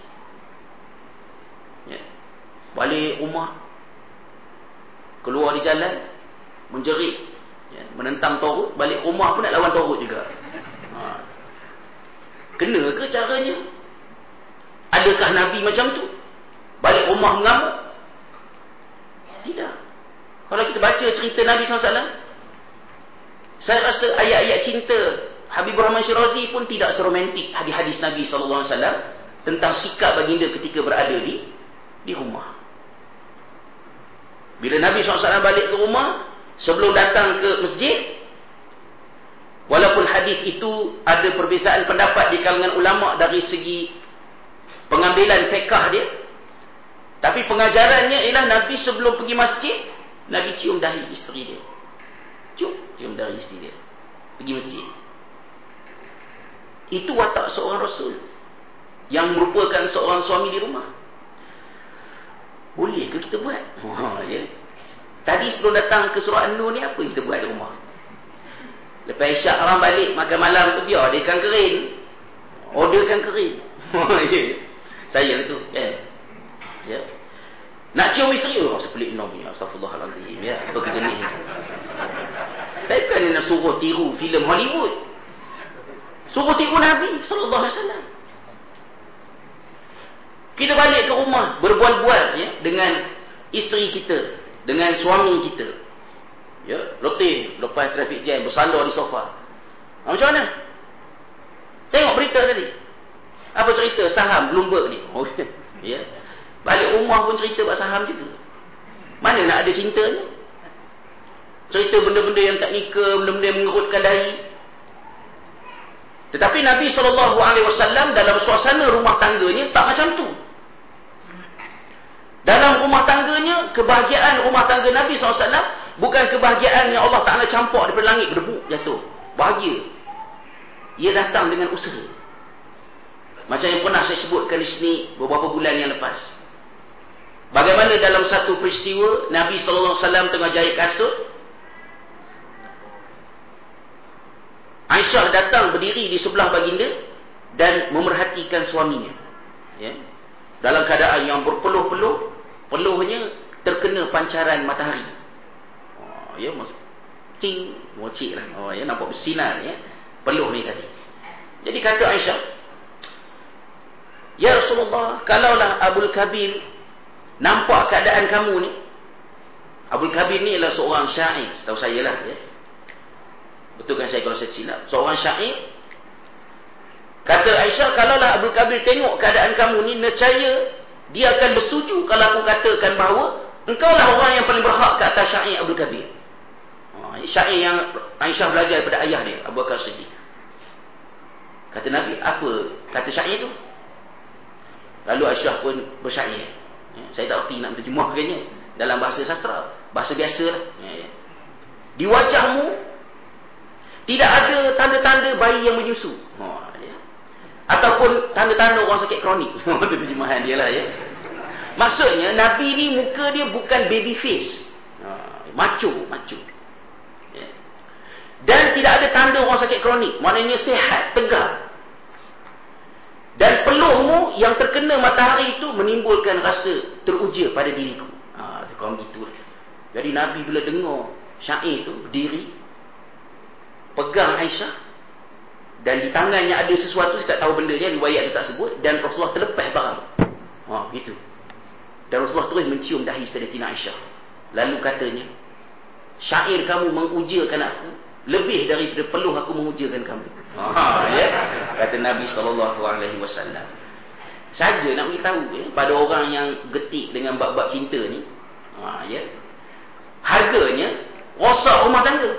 Ya. Balik rumah, keluar di jalan, menjerit, ya, menentang Taurut, balik rumah pun nak lawan Taurut juga. Ha. Kena ke caranya? Adakah Nabi macam tu? Balik rumah mengamuk? Tidak. Kalau kita baca cerita Nabi sallallahu alaihi wasallam, saya rasa ayat-ayat cinta Habibur Rahman Syirazi pun tidak seromantik hadis-hadis Nabi sallallahu alaihi wasallam tentang sikap baginda ketika berada di di rumah. Bila Nabi sallallahu alaihi wasallam balik ke rumah, sebelum datang ke masjid, walaupun hadis itu ada perbezaan pendapat di kalangan ulama dari segi pengambilan fiqh dia, tapi pengajarannya ialah Nabi sebelum pergi masjid, Nabi cium dahi isteri dia. Cium, cium dahi isteri dia. Pergi masjid. Itu watak seorang Rasul. yang merupakan seorang suami di rumah. Boleh ke kita buat? Oh, ya. Tadi sebelum datang ke surah An-Nur ni, apa kita buat di rumah? Lepas isyak orang balik makan malam tu, biar dia ikan kering, orderkan kering. Ya. Saya tu kan, ya. Nak cium isteri, oh sepelik no punya, astagfirullahalazim, ya. Apa kerja ni? Saya bukan nak suruh tiru filem Hollywood, suruh tiru Nabi sallallahu alaihi wasallam. Kita balik ke rumah, berbual-bual, ya, dengan isteri kita, dengan suami kita, ya, letih lepas traffic jam, bersandar di sofa. Ha, macam mana? Tengok berita tadi, apa cerita saham Bloomberg ni? Oh, ya. Balik rumah pun cerita buat saham juga. Mana nak ada cintanya? Cerita benda-benda yang tak nikah, benda-benda yang mengerutkan dahi. Tetapi Nabi sallallahu alaihi wasallam dalam suasana rumah tangganya tak macam tu. Dalam rumah tangganya, kebahagiaan rumah tangga Nabi sallallahu alaihi wasallam bukan kebahagiaan yang Allah Ta'ala campur daripada langit berdebuk jatuh. Bahagia. Ia datang dengan usaha. Macam yang pernah saya sebutkan di sini beberapa bulan yang lepas. Bagaimana dalam satu peristiwa Nabi sallallahu alaihi wasallam tengah jahit kasut, Aisyah datang berdiri di sebelah baginda dan memerhatikan suaminya, ya, dalam keadaan yang berpeluh-peluh, peluhnya terkena pancaran matahari. Oh, ya, maksud cing, mocik lah. Oh, ya, nampak bersinar, ya, peluh ni tadi. Jadi kata Aisyah, ya Rasulullah, kalaulah Abul Kabir nampak keadaan kamu ni. Abul Kabir ni adalah seorang syair, setahu saya lah, ya. Betul kan saya kalau saya silap? Seorang syair. Kata Aisyah, kalaulah Abul Kabir tengok keadaan kamu ni, nescaya dia akan bersetuju kalau aku katakan bahawa engkaulah orang yang paling berhak ke atas syair Abul Kabir. Oh, syair yang Aisyah belajar daripada ayah dia, Abu Bakar Siddiq. Kata Nabi, apa kata syair tu? Lalu Aisyah pun bersyair. Ya, saya tak erti nak terjemahkannya dalam bahasa sastra, bahasa biasa lah. Ya, ya. Di wajahmu tidak ada tanda-tanda bayi yang menyusu. Oh, ya. Ataupun tanda-tanda orang sakit kronik. Itu terjemahan dia lah, ya. Maksudnya Nabi ni muka dia bukan baby face, ha, macho, macho, ya. Dan tidak ada tanda orang sakit kronik, maknanya sihat, tegar. Dan peluhmu yang terkena matahari itu menimbulkan rasa teruja pada diriku. Ha, kurang gitu. Jadi Nabi bila dengar syair itu, berdiri, pegang Aisyah, dan di tangannya ada sesuatu, saya tak tahu bendanya, riwayat itu tak sebut, dan Rasulullah terlepas barang. Ha, begitu. Dan Rasulullah terus mencium dahi Sayyidatina Aisyah. Lalu katanya, syair kamu mengujakan aku lebih daripada peluh aku mengujakan kamu. Ha, ya? Kata Nabi sallallahu alaihi wasallam. Saja nak beritahu, ya, pada orang yang getik dengan bab-bab cinta ni, ha, ya, harganya rosak rumah tangga.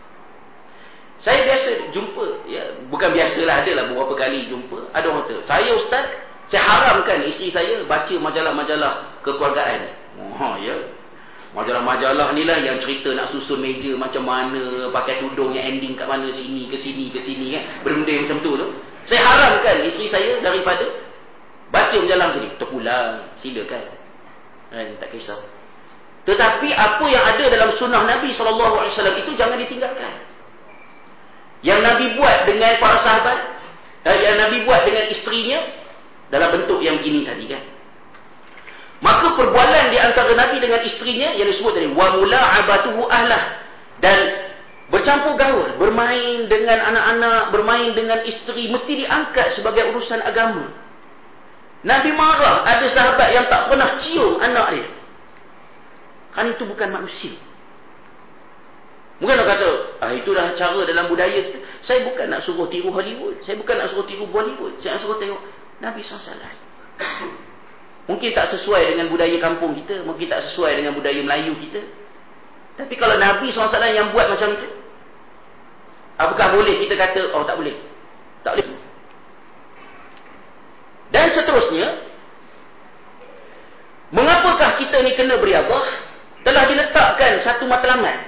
Saya biasa jumpa, ya, bukan biasalah, adalah beberapa kali jumpa, ada orang kata, saya ustaz, saya haramkan isteri saya baca majalah-majalah kekeluargaan. Ha, ya. Majalah-majalah ni lah yang cerita nak susun meja macam mana, pakai tudung yang ending kat mana, sini ke sini ke sini, kan, benda-benda macam tu tu. Saya haramkan isteri saya daripada baca majalah macam ni. Terpulang, silakan, kan, tak kisah. Tetapi apa yang ada dalam sunnah Nabi sallallahu alaihi wasallam itu jangan ditinggalkan. Yang Nabi buat dengan para sahabat, yang Nabi buat dengan isterinya dalam bentuk yang begini tadi, kan. Maka perbualan di antara Nabi dengan isterinya yang disebut tadi, wa mula'abatuhu ahlah, dan bercampur gaul, bermain dengan anak-anak, bermain dengan isteri, mesti diangkat sebagai urusan agama. Nabi marah ada sahabat yang tak pernah cium anak dia, kan itu bukan manusia. Mungkin orang kata, ah, itu dah cara dalam budaya kita. Saya bukan nak suruh tiru Hollywood, saya bukan nak suruh tiru Bollywood, saya nak suruh tengok Nabi sallallahu alaihi wasallam. Mungkin tak sesuai dengan budaya kampung kita, mungkin tak sesuai dengan budaya Melayu kita. Tapi kalau Nabi sallallahu alaihi wasallam yang buat macam itu, apakah boleh kita kata, oh tak boleh? Tak boleh. Dan seterusnya, mengapakah kita ni kena beriadah? Telah diletakkan satu matlamat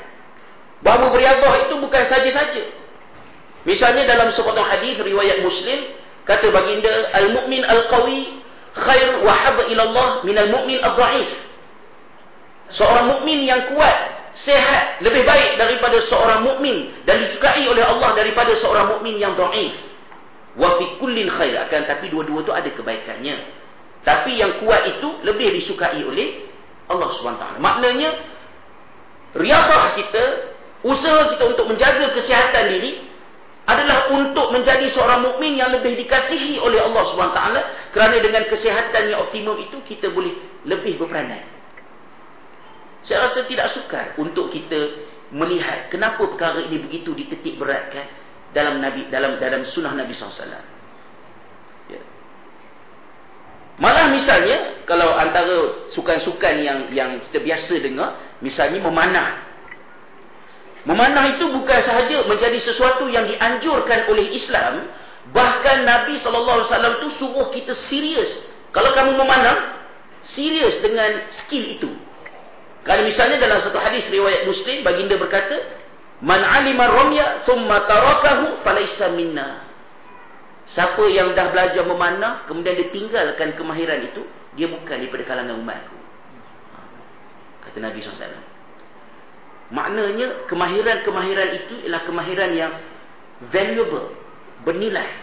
bahawa beriadah itu bukan saja-saja. Misalnya dalam sepotong hadis riwayat Muslim, Kata baginda, al-mu'min al-qawi khair wa habba ila Allah min al-mu'min ad-dha'if. Seorang mukmin yang kuat, sehat, lebih baik daripada seorang mukmin dan disukai oleh Allah daripada seorang mukmin yang dhaif. Wa fi kullin khair, akan tapi dua-dua tu ada kebaikannya. Tapi yang kuat itu lebih disukai oleh Allah subhanahu wa taala. Maknanya riyadhah kita, usaha kita untuk menjaga kesihatan diri adalah untuk menjadi seorang mukmin yang lebih dikasihi oleh Allah subhanahu wa taala, kerana dengan kesihatan yang optimum itu kita boleh lebih berperanan. Saya rasa tidak sukar untuk kita melihat kenapa perkara ini begitu dititik beratkan dalam Nabi, dalam dalam sunnah Nabi sallallahu alaihi wasallam. Ya. Malah misalnya kalau antara sukan-sukan yang yang kita biasa dengar, misalnya memanah. Memanah itu bukan sahaja menjadi sesuatu yang dianjurkan oleh Islam, bahkan Nabi sallallahu alaihi wasallam tu suruh kita serius. Kalau kamu memanah, serius dengan skill itu. Kalau misalnya dalam satu hadis riwayat Muslim, baginda berkata, "Man 'alima ramya thumma tarakahu falaysa minna." Siapa yang dah belajar memanah kemudian dia tinggalkan kemahiran itu, dia bukan daripada kalangan umatku. Kata Nabi sallallahu alaihi wasallam. Maknanya kemahiran-kemahiran itu ialah kemahiran yang valuable, bernilai.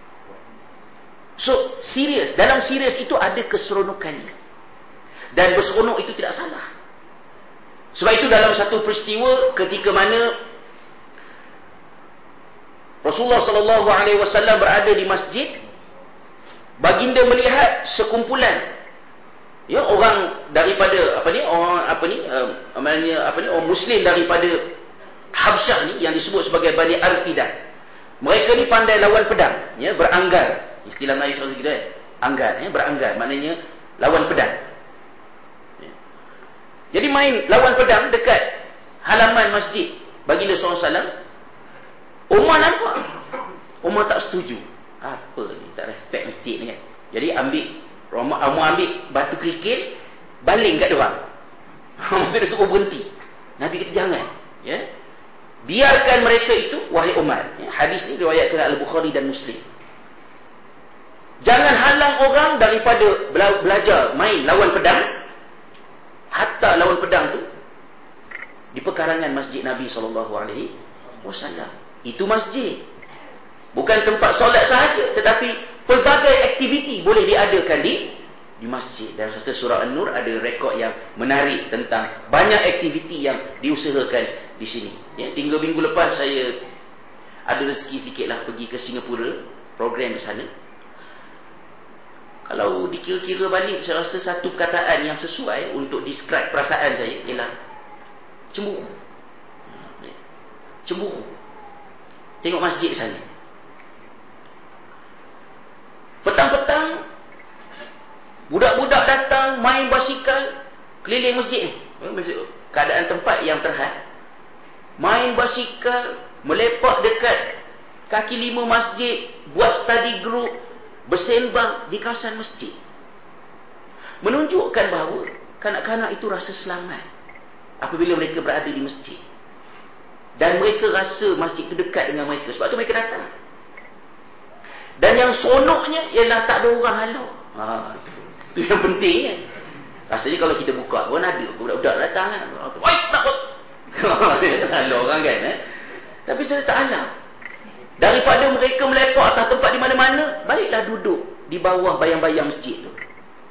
So, serius. Dalam serius itu ada keseronokannya. Dan berseronok itu tidak salah. Sebab itu dalam satu peristiwa ketika mana Rasulullah sallallahu alaihi wasallam berada di masjid, baginda melihat sekumpulan ya orang daripada apa ni orang apa ni uh, apa ni orang muslim daripada Habsyah ni yang disebut sebagai Bani Arfidah. Mereka ni pandai lawan pedang, ya, beranggar. Istilah Melayu selalu kita, anggar, ya, beranggar maknanya lawan pedang. Jadi main lawan pedang dekat halaman masjid baginda sallallahu alaihi wasallam. Umar nampak. Umar tak setuju. Apa ni, tak respect masjid ni kan. Jadi ambil Umar ambil batu kerikil, baling kat diorang. Maksudnya suruh berhenti. Nabi kata jangan, ya. Biarkan mereka itu, wahai Umar. Ya, hadis ni riwayatkan Al-Bukhari dan Muslim. Jangan halang orang daripada belajar main lawan pedang. Hatta lawan pedang tu di pekarangan masjid Nabi sallallahu alaihi wasallam. Itu masjid. Bukan tempat solat sahaja, tetapi pelbagai aktiviti boleh diadakan di di masjid. Dalam satu surah An-Nur ada rekod yang menarik tentang banyak aktiviti yang diusahakan di sini. Ya, tinggal minggu lepas saya ada rezeki sikitlah pergi ke Singapura, program di sana. Kalau dikira-kira balik, saya rasa satu perkataan yang sesuai untuk describe perasaan saya ialah cemburu. Cemburu. Tengok masjid sana. Petang-petang, budak-budak datang main basikal keliling masjid ni. Keadaan tempat yang terhad. Main basikal, melepak dekat kaki lima masjid, buat study group, bersembang di kawasan masjid. Menunjukkan bahawa kanak-kanak itu rasa selamat apabila mereka berada di masjid. Dan mereka rasa masjid itu dekat dengan mereka. Sebab tu mereka datang. Dan yang seronoknya ialah tak ada orang halau. Ha, itu, itu yang pentingnya. Rasanya kalau kita buka pun ada budak-budak datang kan. Oi, nak buat. Halau orang kan. Eh? Tapi saya tak halau. Daripada mereka melepak atas tempat di mana-mana, baiklah duduk di bawah bayang-bayang masjid tu.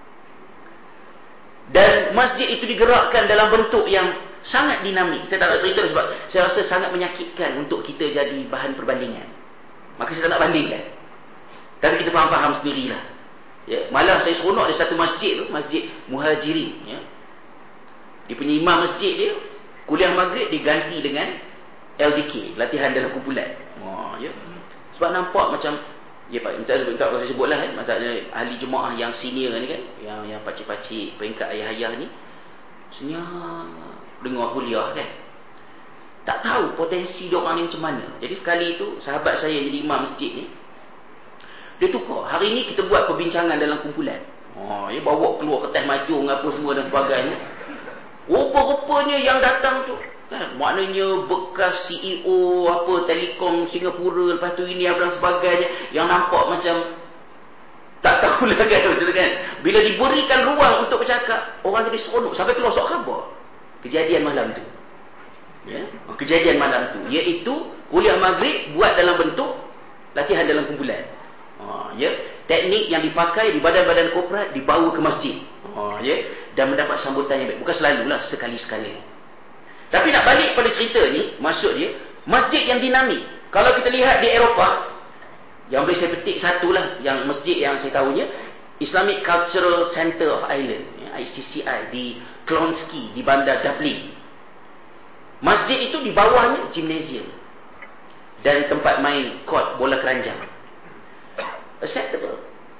Dan masjid itu digerakkan dalam bentuk yang sangat dinamik. Saya tak nak cerita sebab saya rasa sangat menyakitkan untuk kita jadi bahan perbandingan. Maka saya tak nak bandingkan. Tapi kita faham-faham sendirilah. Ya, malah saya seronok ada satu masjid tu, Masjid Muhajirin. Ya. Dia punya imam masjid dia, kuliah maghrib diganti dengan L D K, latihan dalam kumpulan. Oh, ya. Sebab nampak macam ya Pak, minta sebut tak saya sebutlah kan, maksudnya ahli jemaah yang senior ni kan, yang yang pakcik-pakcik peringkat ayah-ayah ni senyap dengar kuliah kan. Tak tahu potensi dia orang ni macam mana. Jadi sekali tu sahabat saya jadi imam masjid ni, dia tukar, hari ni kita buat perbincangan dalam kumpulan. Oh, ya, bawa keluar kertas majung apa semua dan sebagainya. Rupa-rupanya yang datang tu Kan? Maknanya bekas C E O apa Telekom Singapura, lepas tu ini dan sebagainya, yang nampak macam tak tahulah kan, betul kan? Bila diberikan ruang untuk bercakap, orang jadi seronok sampai keluar surat khabar. Kejadian malam tu. Ya, kejadian malam tu iaitu kuliah maghrib buat dalam bentuk latihan dalam kumpulan. Ha, ya, teknik yang dipakai di badan-badan korporat dibawa ke masjid. Ha, ya, dan mendapat sambutan yang baik. Bukan selalulah, sekali-sekali. Tapi nak balik pada cerita ni, maksud dia, masjid yang dinamik. Kalau kita lihat di Eropah, yang boleh saya petik satu lah, yang masjid yang saya tahunya, Islamic Cultural Center of Ireland, I C C I, di Clonskeagh, di bandar Dublin. Masjid itu di bawahnya gymnasium dan tempat main court bola keranjang. Acceptable.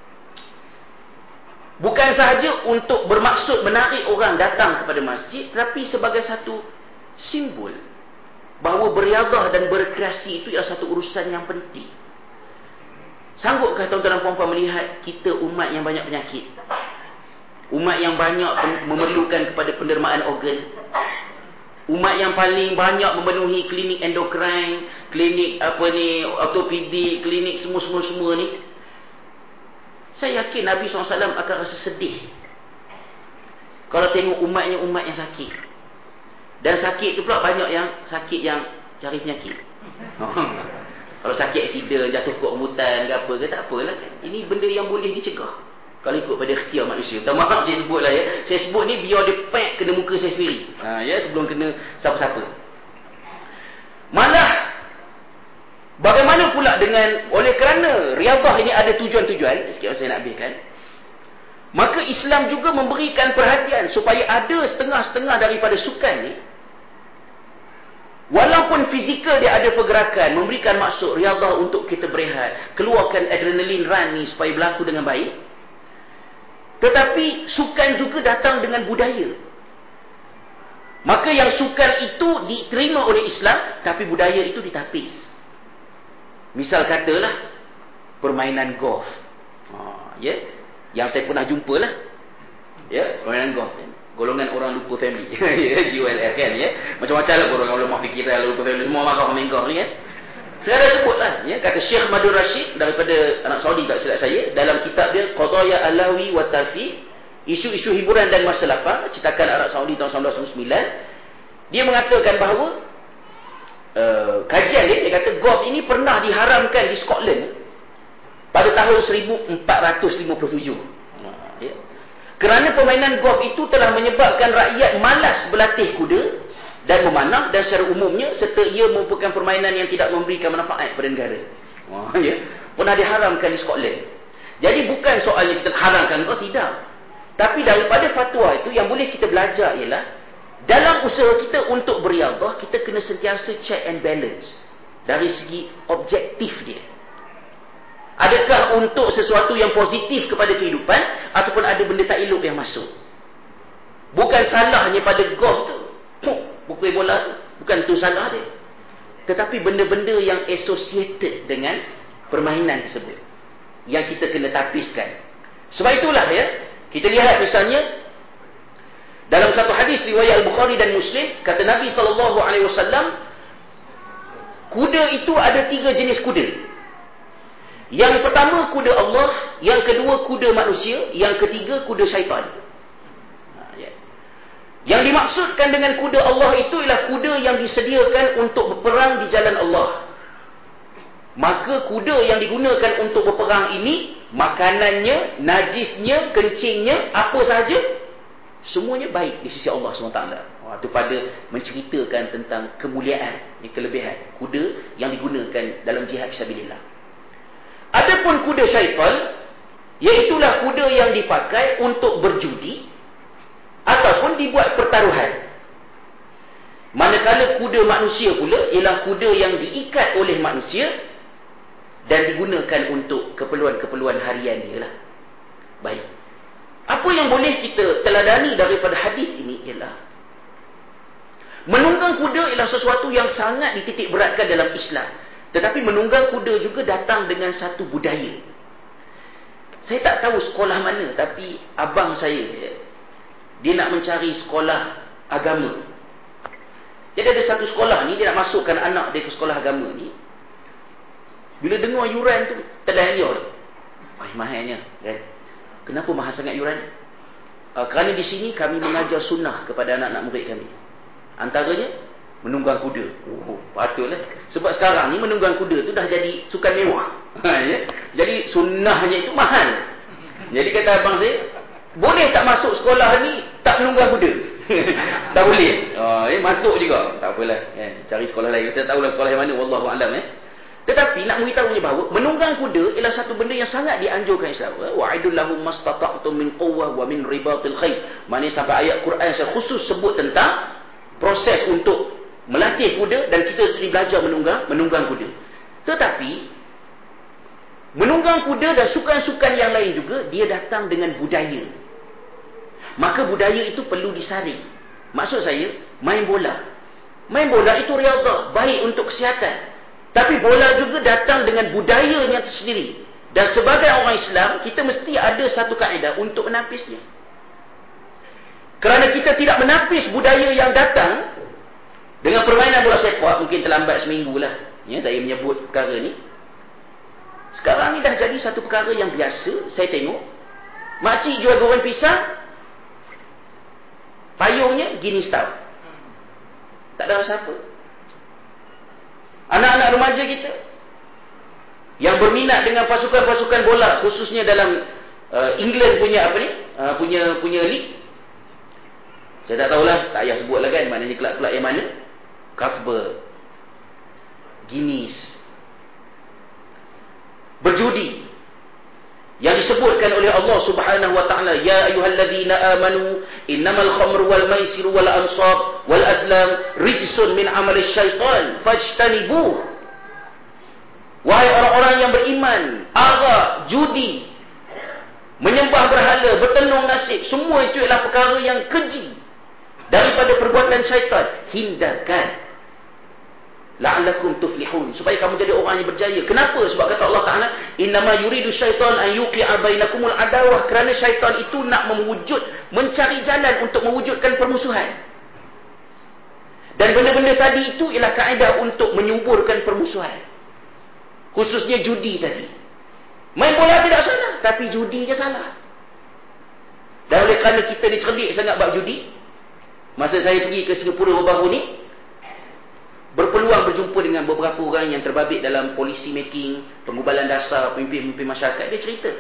Bukan sahaja untuk bermaksud menarik orang datang kepada masjid, tetapi sebagai satu simbol bahawa beriadah dan berkreasi itu ialah satu urusan yang penting. Sanggupkah tuan-tuan dan puan-puan melihat kita umat yang banyak penyakit, umat yang banyak memerlukan kepada pendermaan organ, umat yang paling banyak memenuhi klinik endokrin, klinik apa ni, ortopedik, klinik semua-semua-semua ni. Saya yakin Nabi sallallahu alaihi wasallam akan rasa sedih kalau tengok umatnya umat yang sakit. Dan sakit tu pula banyak yang sakit yang cari penyakit. Kalau sakit aksiden, jatuh ke rambutan ke apa ke, tak apalah kan. Ini benda yang boleh dicegah kalau ikut pada ikhtiar manusia. Tak maaf saya sebut lah ya. Saya sebut ni biar dia pack kena muka saya sendiri. Ha, ya, sebelum kena siapa-siapa. Malah bagaimana pula dengan, oleh kerana riyadhah ini ada tujuan-tujuan, sikit saya nak habiskan, maka Islam juga memberikan perhatian supaya ada setengah-setengah daripada sukan ni, walaupun fizikal dia ada pergerakan, memberikan maksud riyadhah untuk kita berehat, keluarkan adrenalin run ni supaya berlaku dengan baik, tetapi sukan juga datang dengan budaya. Maka yang sukan itu diterima oleh Islam, tapi budaya itu ditapis. Misal katalah permainan golf. Ha, ya, yang saya pernah jumpa lah, ya, permainan golf kan? Golongan orang lupa family. Ya, G O L F kan, ya, macam-macam lah golongan ulama fikiran lupa family, semua marah main golf ni kan. Sekarang sebut lah, ya, kata Syekh Madur Rashid daripada anak Saudi tak silap saya, dalam kitab dia Qadaya Alawi wa Tarfi, isu-isu hiburan dan masa lapang, cetakan Arab Saudi tahun seribu sembilan ratus sembilan, dia mengatakan bahawa uh, kajian dia, dia kata golf ini pernah diharamkan di Scotland pada tahun seribu empat ratus lima puluh tujuh. Ya. Kerana permainan golf itu telah menyebabkan rakyat malas berlatih kuda dan memanah, dan secara umumnya serta ia merupakan permainan yang tidak memberikan manfaat kepada negara. Wah, ya. Pernah diharamkan di Scotland. Jadi bukan soalnya kita haramkan golf, tidak. Tapi daripada fatwa itu yang boleh kita belajar ialah dalam usaha kita untuk beriadah, kita kena sentiasa check and balance dari segi objektif dia. Adakah untuk sesuatu yang positif kepada kehidupan, ataupun ada benda tak elok yang masuk. Bukan salahnya pada golf tu, pukul bola tu, bukan tu salah dia. Tetapi benda-benda yang associated dengan permainan tersebut yang kita kena tapiskan. Sebab itulah ya, kita lihat misalnya dalam satu hadis riwayat Al-Bukhari dan Muslim, kata Nabi sallallahu alaihi wasallam, kuda itu ada tiga jenis kuda. Yang pertama kuda Allah, yang kedua kuda manusia, yang ketiga kuda syaitan. Yang dimaksudkan dengan kuda Allah itu ialah kuda yang disediakan untuk berperang di jalan Allah. Maka kuda yang digunakan untuk berperang ini, makanannya, najisnya, kencingnya, apa sahaja, semuanya baik di sisi Allah subhanahu wa taala. Itu pada menceritakan tentang kemuliaan, kelebihan kuda yang digunakan dalam jihad fisabilillah. Adapun kuda syaitan, iaitulah kuda yang dipakai untuk berjudi ataupun dibuat pertaruhan. Manakala kuda manusia pula ialah kuda yang diikat oleh manusia dan digunakan untuk keperluan-keperluan harian dia lah. Baik. Apa yang boleh kita teladani daripada hadis ini ialah menunggang kuda ialah sesuatu yang sangat dititik beratkan dalam Islam. Tetapi menunggang kuda juga datang dengan satu budaya. Saya tak tahu sekolah mana, tapi abang saya, dia nak mencari sekolah agama. Jadi ada satu sekolah ni, dia nak masukkan anak dia ke sekolah agama ni. Bila dengar yuran tu, terdahyur. Wah, mahalnya. Kan? Kenapa mahal sangat yuran? Uh, kerana di sini kami mengajar sunnah kepada anak-anak murid kami. Antaranya, menunggang kuda. Oh, patutlah. Sebab sekarang ni menunggang kuda tu dah jadi sukan mewah. Ya? Jadi sunnahnya itu mahal. Jadi kata abang saya, boleh tak masuk sekolah ni tak menunggang kuda? Tak boleh. Oh, eh, masuk juga. Tak apalah. Eh, cari sekolah lain. Saya tahulah sekolah yang mana. Wallahu a'lam. Eh. Tetapi nak memberitahunya bahawa menunggang kuda ialah satu benda yang sangat dianjurkan Islam. Wa'idul lahum mastata'tum min quwwah wa min ribatil khayl. Maknanya sampai ayat Quran saya khusus sebut tentang proses untuk melatih kuda dan kita sendiri belajar menunggang menunggang kuda. Tetapi menunggang kuda dan sukan-sukan yang lain juga dia datang dengan budaya. Maka budaya itu perlu disaring. Maksud saya, main bola. Main bola itu riyadhah, baik untuk kesihatan. Tapi bola juga datang dengan budayanya tersendiri. Dan sebagai orang Islam, kita mesti ada satu kaedah untuk menapisnya. Kerana kita tidak menapis budaya yang datang dengan permainan bola sepak, mungkin terlambat seminggu lah. Ya, saya menyebut perkara ni. Sekarang ni dah jadi satu perkara yang biasa. Saya tengok, makcik jual goreng pisang, payungnya gini style. Tak ada rasa apa. Anak-anak remaja kita yang berminat dengan pasukan-pasukan bola, khususnya dalam uh, England punya apa ni, uh, punya punya league. Saya tak tahulah, tak payah sebutlah kan, maknanya kelab-kelab yang mana. Carlsberg, Guinness, berjudi yang disebutkan oleh Allah Subhanahu wa taala, ya ayyuhalladzina amanu innamal khamru wal maisiru wal ansab wal azlam rijsun min amali syaitan fajtanibuh. Wahai orang-orang yang beriman, arak, judi, menyembah berhala, bertenung nasib, semua itu adalah perkara yang keji daripada perbuatan syaitan. Hindarkan, la'allakum tuflihun, supaya kamu jadi orang yang berjaya. Kenapa? Sebab kata Allah Ta'ala, innama yuridu syaitan an yuqi'a bainakumul adawah. Kerana syaitan itu nak mewujud, mencari jalan untuk mewujudkan permusuhan. Dan benda-benda tadi itu ialah kaedah untuk menyuburkan permusuhan. Khususnya judi tadi. Main bola tidak salah, tapi judi je salah. Dan oleh kerana kita ni cerdik sangat bab judi, masa saya pergi ke Singapura baru-baru ni, berpeluang berjumpa dengan beberapa orang yang terbabit dalam policy making, penggubalan dasar, pemimpin-pemimpin masyarakat. Dia cerita,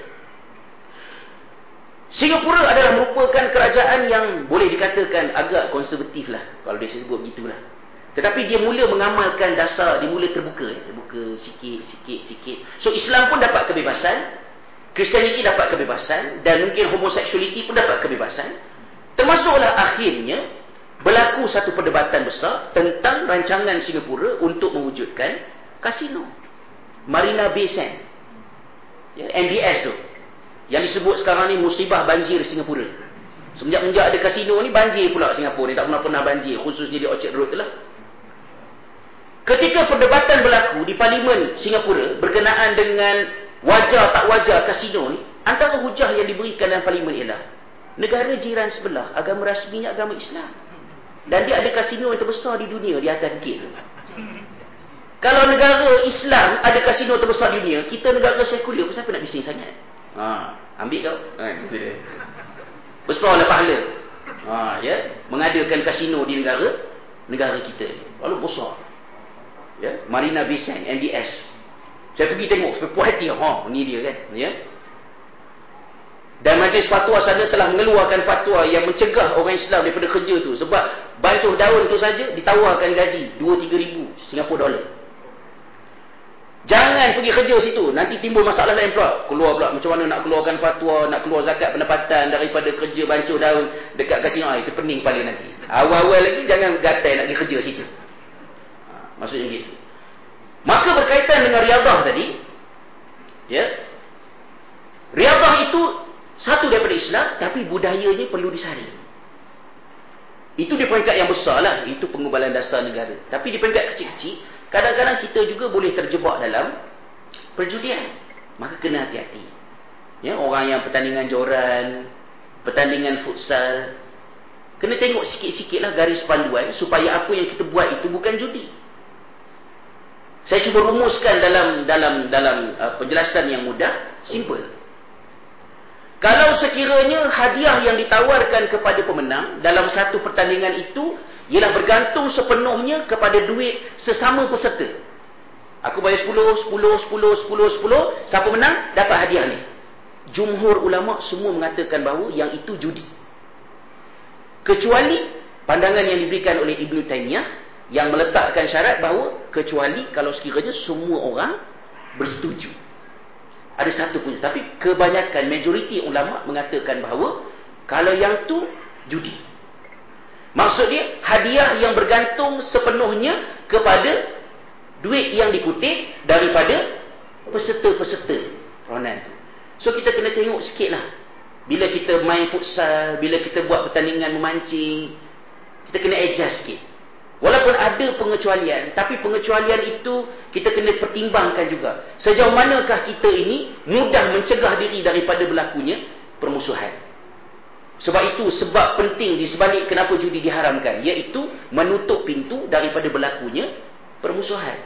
Singapura adalah merupakan kerajaan yang boleh dikatakan agak konservatif lah, kalau dia sebut begitulah. Tetapi dia mula mengamalkan dasar, dia mula terbuka, terbuka sikit, sikit, sikit. So Islam pun dapat kebebasan, Kristianiti dapat kebebasan, dan mungkin homoseksualiti pun dapat kebebasan. Termasuklah akhirnya berlaku satu perdebatan besar tentang rancangan Singapura untuk mewujudkan kasino, Marina Bay Sands, ya, M B S tu, yang disebut sekarang ni musibah banjir Singapura. Semenjak-menjak ada kasino ni, banjir pula Singapura ni, tak pernah-pernah banjir, khususnya di Orchard Road tu lah. Ketika perdebatan berlaku di Parlimen Singapura berkenaan dengan wajar tak wajar kasino ni, antara hujah yang diberikan dalam Parlimen ialah negara jiran sebelah agama rasminya agama Islam, dan dia ada kasino yang terbesar di dunia di atas bukit tu. Kalau negara Islam ada kasino terbesar di dunia, kita negara sekular, siapa nak bising sangat? Ha, ambil kau. Ha, besarlah pahala. Ha, ya, mengadakan kasino di negara negara kita. Lalu besar. Ya, Marina Bay Sands, M B S. Saya pergi tengok sampai puas hati. Ha, ni dia kan, ya. Dan majlis fatwa sana telah mengeluarkan fatwa yang mencegah orang Islam daripada kerja tu, sebab bancuh daun tu saja ditawarkan gaji dua tiga ribu Singapura dolar. Jangan pergi kerja situ, nanti timbul masalah lain pula. Keluar pula macam mana nak keluarkan fatwa, nak keluar zakat pendapatan daripada kerja bancuh daun dekat kasino. Ah, itu pening kepala nanti. Awal-awal lagi jangan gatai nak pergi kerja situ. Ha, maksudnya gitu. Maka berkaitan dengan riyadhah tadi, ya, riyadhah itu satu daripada Islam, tapi budayanya perlu disaring. Itu di peringkat yang besar lah, itu pengubalan dasar negara. Tapi di peringkat kecil-kecil, kadang-kadang kita juga boleh terjebak dalam perjudian. Maka kena hati-hati. Ya, orang yang pertandingan joran, pertandingan futsal, kena tengok sikit-sikit lah garis panduan supaya apa yang kita buat itu bukan judi. Saya cuba rumuskan dalam dalam dalam uh, penjelasan yang mudah, simple. Kalau sekiranya hadiah yang ditawarkan kepada pemenang dalam satu pertandingan itu ialah bergantung sepenuhnya kepada duit sesama peserta. Aku bayar sepuluh, sepuluh, sepuluh, sepuluh, sepuluh, siapa menang dapat hadiah ni. Jumhur ulama semua mengatakan bahawa yang itu judi. Kecuali pandangan yang diberikan oleh Ibn Taymiyah yang meletakkan syarat bahawa kecuali kalau sekiranya semua orang bersetuju. Ada satu punya. Tapi kebanyakan, majoriti ulama mengatakan bahawa kalau yang tu judi. Maksud dia, hadiah yang bergantung sepenuhnya kepada duit yang dikutip daripada peserta-peserta peranan tu. So kita kena tengok sikit lah. Bila kita main futsal, bila kita buat pertandingan memancing, kita kena adjust sikit. Walaupun ada pengecualian, tapi pengecualian itu kita kena pertimbangkan juga. Sejauh manakah kita ini mudah mencegah diri daripada berlakunya permusuhan. Sebab itu sebab penting di sebalik kenapa judi diharamkan, iaitu menutup pintu daripada berlakunya permusuhan.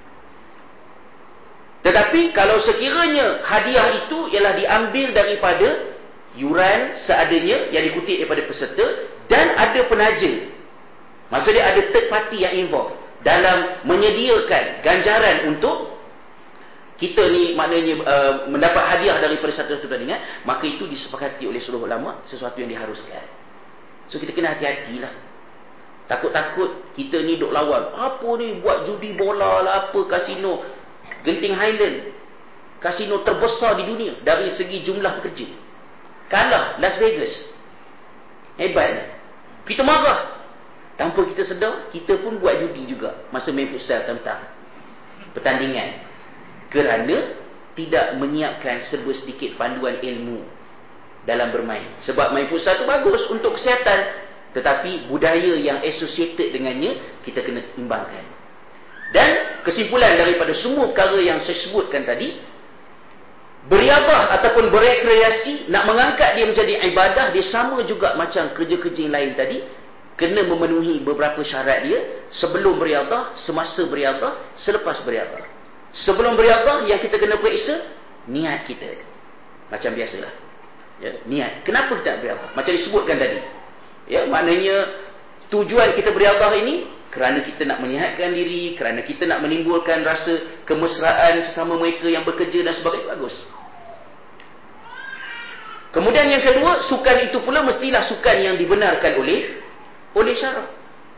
Tetapi kalau sekiranya hadiah itu ialah diambil daripada yuran seadanya yang dikutip daripada peserta dan ada penaja, maksudnya ada third party yang involved dalam menyediakan ganjaran untuk kita ni, maknanya uh, mendapat hadiah daripada satu-satu pertandingan, maka itu disepakati oleh seluruh ulama sesuatu yang diharuskan. So kita kena hati-hatilah. Takut-takut kita ni duk lawan, apa ni buat judi bola lah, apa kasino. Genting Highland, kasino terbesar di dunia dari segi jumlah pekerja, kalah Las Vegas. Hebat. Kita marah. Tanpa kita sedar, kita pun buat judi juga masa main futsal tentang pertandingan. Kerana tidak menyiapkan sebesedikit panduan ilmu dalam bermain. Sebab main futsal tu bagus untuk kesihatan, tetapi budaya yang associated dengannya kita kena imbangkan. Dan kesimpulan daripada semua perkara yang saya sebutkan tadi, beriadah ataupun berekreasi, nak mengangkat dia menjadi ibadah, dia sama juga macam kerja-kerja yang lain tadi, kena memenuhi beberapa syarat dia sebelum beriadah, semasa beriadah, selepas beriadah. Sebelum beriadah yang kita kena periksa niat kita. Macam biasalah. Ya, niat. Kenapa kita nak beriadah? Macam disebutkan tadi. Ya, maknanya tujuan kita beriadah ini kerana kita nak menyihatkan diri, kerana kita nak menimbulkan rasa kemesraan sesama mereka yang bekerja dan sebagainya. Bagus. Kemudian yang kedua, sukan itu pula mestilah sukan yang dibenarkan oleh oleh syarak.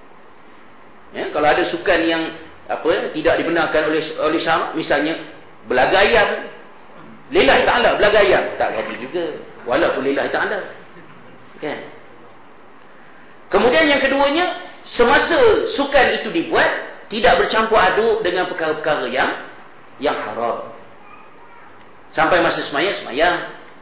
Ya, kalau ada sukan yang apa tidak dibenarkan oleh oleh syarak, misalnya belaga ayam, lillahi ta'ala, belaga ayam tak jadi juga walaupun lillahi ta'ala. Kan? Kemudian yang keduanya, semasa sukan itu dibuat tidak bercampur aduk dengan perkara-perkara yang yang haram. Sampai masa semayang, semayang.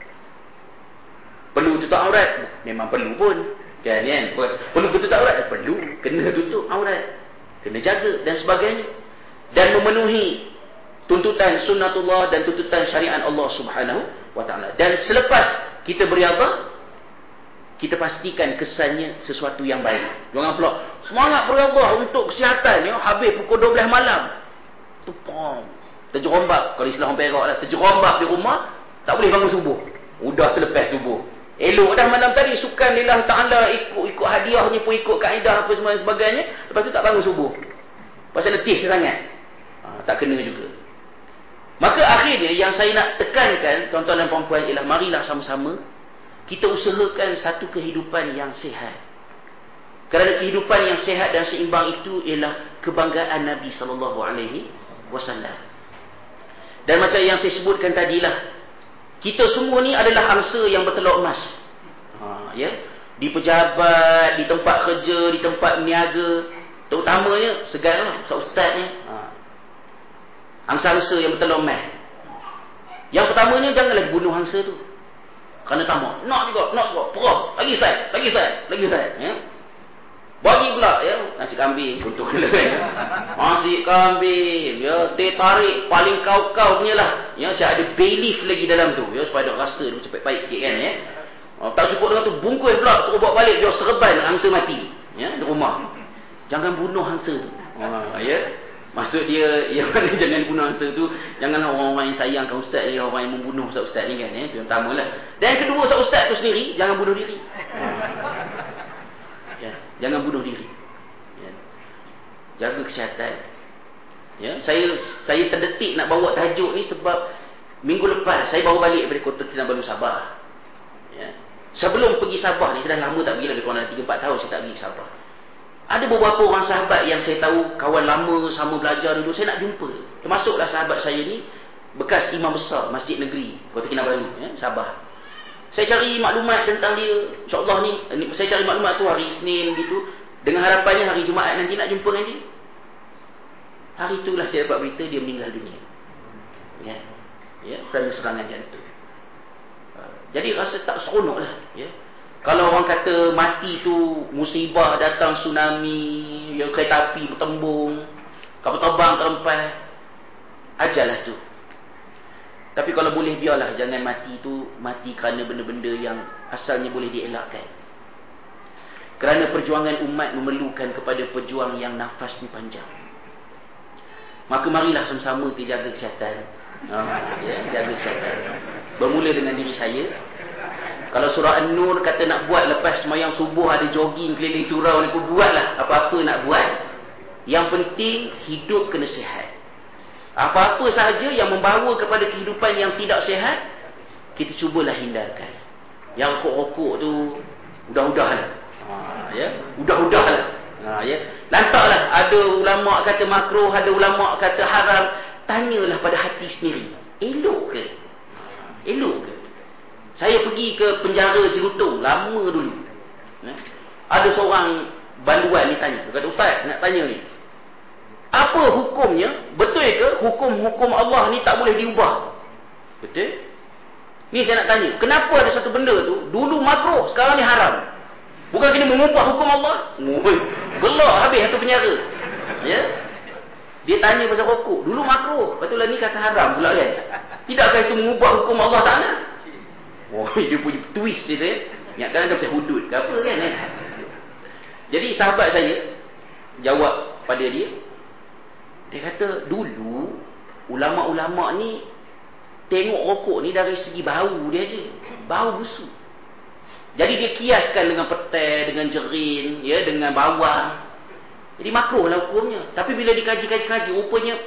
Perlu tutup aurat? Memang perlu pun. Kan, kan? Perlu tutup aurat? Perlu. Kena tutup aurat. Kena jaga dan sebagainya. Dan memenuhi tuntutan sunnatullah dan tuntutan syariat Allah Subhanahu wa taala. Dan selepas kita beriadah, kita pastikan kesannya sesuatu yang baik. Jangan pula semangat beriadah untuk kesihatan, ya, habis pukul dua belas malam. Tupang. Terjerombak, kalau istilah orang Perak lah, terjerombak di rumah, tak boleh bangun subuh. Udah terlepas subuh. Elok dah malam tadi sukan lillah ta'ala, ikut-ikut hadiahnya pun ikut kaedah apa semua dan sebagainya. Lepas tu tak bangun subuh. Pasal letih sangat. Ha, tak kena juga. Maka akhirnya yang saya nak tekankan tuan-tuan dan puan-puan ialah marilah sama-sama kita usahakan satu kehidupan yang sihat. Kerana kehidupan yang sihat dan seimbang itu ialah kebanggaan Nabi sallallahu alaihi wasallam. Dan macam yang saya sebutkan tadilah, kita semua ni adalah angsa yang bertelur emas. Ha, ya? Di pejabat, di tempat kerja, di tempat berniaga, terutamanya sekarang ustaz-ustaz ni, ha, angsa-angsa yang bertelur emas. Yang pertamanya, janganlah bunuh angsa tu. Kerana tamak. Nak juga, nak juga. Perah. Lagi Ustaz, lagi Ustaz, lagi Ustaz. Ya? Bagi pula, ya, nasi kambing untuk nasi kambing, ya, teh tarik paling kau-kau punya lah. Ya, saya ada bay leaf lagi dalam tu, ya, supaya ada rasa dia cepat baik sikit kan, ya. Oh, tak cukup dengan tu, bungkus pula suruh bawa balik, dia serban angsa mati. Ya, di rumah. Jangan bunuh angsa tu. Oh, ya. Maksud dia, yang mana jangan bunuh angsa tu, janganlah orang-orang yang sayangkan ustaz, ya, orang yang membunuh ustaz-ustaz ni kan. Ya. Itu yang pertama lah. Dan yang kedua, ustaz-ustaz tu sendiri, jangan bunuh diri. Ya. Jangan bunuh diri. Ya. Jaga kesihatan. Ya. Saya saya terdetik nak bawa tajuk ni sebab minggu lepas saya baru balik dari Kota Kinabalu, Sabah. Ya. Sebelum pergi Sabah ni, saya dah lama tak pergi, lebih kurang tiga empat tahun saya tak pergi ke Sabah. Ada beberapa orang sahabat yang saya tahu, kawan lama, sama belajar dulu, saya nak jumpa. Termasuklah sahabat saya ni, bekas imam besar Masjid Negeri Kota Kinabalu, ya, Sabah. Saya cari maklumat tentang dia. InsyaAllah ni, saya cari maklumat tu hari Isnin gitu, dengan harapannya hari Jumaat nanti nak jumpa dengan dia. Hari itulah saya dapat berita dia meninggal dunia. Ya, ya, kerana serangan jantung. Jadi rasa tak seronok lah, ya. Kalau orang kata mati tu musibah datang, tsunami, ya, kereta api bertembung, kapal terbang terempas, ajalah tu. Tapi kalau boleh biarlah, jangan mati tu mati kerana benda-benda yang asalnya boleh dielakkan. Kerana perjuangan umat memerlukan kepada pejuang yang nafasnya panjang. Maka marilah sama-sama kita jaga kesihatan. Ha, ya, jaga kesihatan. Bermula dengan diri saya. Kalau surah An-Nur kata nak buat lepas semayang subuh ada jogging keliling surau ni pun buatlah, apa-apa nak buat. Yang penting hidup kena sihat. Apa-apa sahaja yang membawa kepada kehidupan yang tidak sihat, kita cubalah hindarkan. Yang rokok-rokok tu udah-udahlah. Ha, ya, udah-udahlah. Ha, ya. Lantaklah, ada ulama kata makruh, ada ulama kata haram. Tanyalah pada hati sendiri, elok ke? Elok ke? Saya pergi ke penjara Jerutung lama dulu. Ya. Ada seorang banduan ni tanya, dia kata, ustaz nak tanya ni, apa hukumnya? Betul ke hukum-hukum Allah ni tak boleh diubah? Betul? Ni saya nak tanya, kenapa ada satu benda tu dulu makruh, sekarang ni haram? Bukan kena mengubah hukum Allah? Gelak habis satu penjara. Ya? Dia tanya pasal rokok, dulu makruh, betul lah ni kata haram pula kan? Tidakkah itu mengubah hukum Allah Ta'ala? Oh, dia punya twist dia tu. Ingatkan ada pasal hudud ke apa kan? Eh? Jadi sahabat saya jawab pada dia, dia kata dulu ulama-ulama ni tengok rokok ni dari segi bau dia je, bau busuk. Jadi dia kiaskan dengan petai, dengan jerin, ya, dengan bawang. Jadi makruh lah hukumnya. Tapi bila dikaji-kaji-kaji, rupanya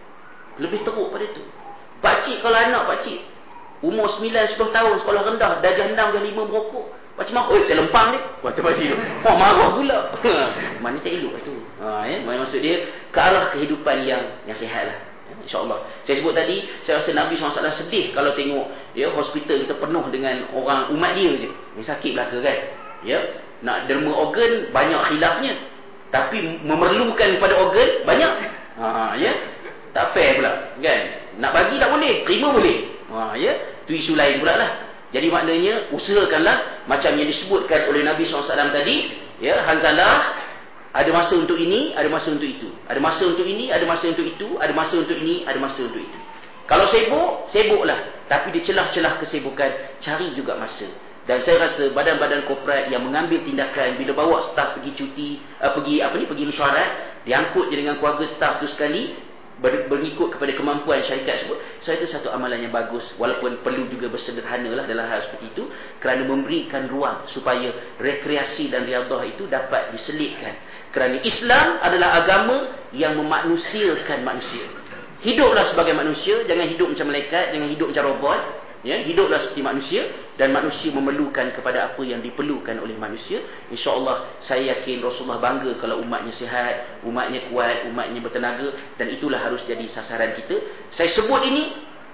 lebih teruk pada tu. Pakcik kalau anak pakcik umur sembilan sepuluh tahun, sekolah rendah, darjah enam, darjah lima merokok, pakcik marah, oi saya lempang ni. Kata pakcik tu, oh marah pula. Mana tak elok tu. Ha, ya? Maksud dia ke arah kehidupan yang yang sihat lah. Ya, InsyaAllah. Saya sebut tadi, saya rasa Nabi sallallahu alaihi wasallam sedih kalau tengok ya, hospital kita penuh dengan orang umat dia je. Yang sakit belaka kan. Ya, nak derma organ banyak khilafnya. Tapi memerlukan pada organ banyak. Ha, ya. Tak fair pula kan. Nak bagi tak boleh, terima boleh. Ha, ya. Tu isu lain pula lah. Jadi maknanya usahakanlah macam yang disebutkan oleh Nabi sallallahu alaihi wasallam tadi, ya, Hanzalah, ada masa untuk ini, ada masa untuk itu. Ada masa untuk ini, ada masa untuk itu, ada masa untuk ini, ada masa untuk itu. Kalau sibuk, sibuklah. Tapi di celah-celah kesibukan, cari juga masa. Dan saya rasa badan-badan korporat yang mengambil tindakan bila bawa staf pergi cuti, uh, pergi apa ni, pergi mesyuarat, diangkut je dengan keluarga staf tu sekali, ber, berikut kepada kemampuan syarikat tersebut, saya itu satu amalan yang bagus. Walaupun perlu juga bersederhana lah dalam hal seperti itu, kerana memberikan ruang supaya rekreasi dan riadah itu dapat diselitkan. Kerana Islam adalah agama yang memanusiakan manusia. Hiduplah sebagai manusia, jangan hidup macam malaikat, jangan hidup macam robot. Ya, hiduplah seperti manusia, dan manusia memerlukan kepada apa yang diperlukan oleh manusia. InsyaAllah saya yakin Rasulullah bangga kalau umatnya sihat, umatnya kuat, umatnya bertenaga, dan itulah harus jadi sasaran kita. Saya sebut ini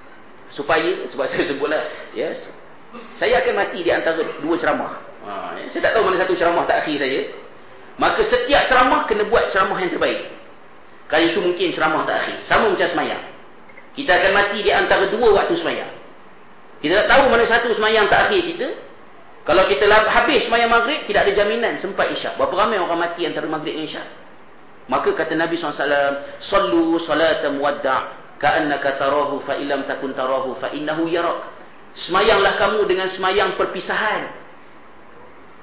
supaya, sebab saya sebutlah, yes, saya akan mati di antara dua ceramah. Ha, ya, saya tak tahu mana satu ceramah takhir saya. Maka setiap ceramah kena buat ceramah yang terbaik. Kali itu mungkin ceramah takhir, sama macam semayang. Kita akan mati di antara dua waktu semayang. Kita tak tahu mana satu semayang takhir kita. Kalau kita habis semayang maghrib, tidak ada jaminan sempat isyak. Berapa ramai orang mati antara maghrib dan isyak? Maka kata Nabi sallallahu alaihi wasallam, sallu salata muwadda' ka'annaka tarahu fa illam takun tarahu fa innahu yarak. Semayanglah kamu dengan semayang perpisahan,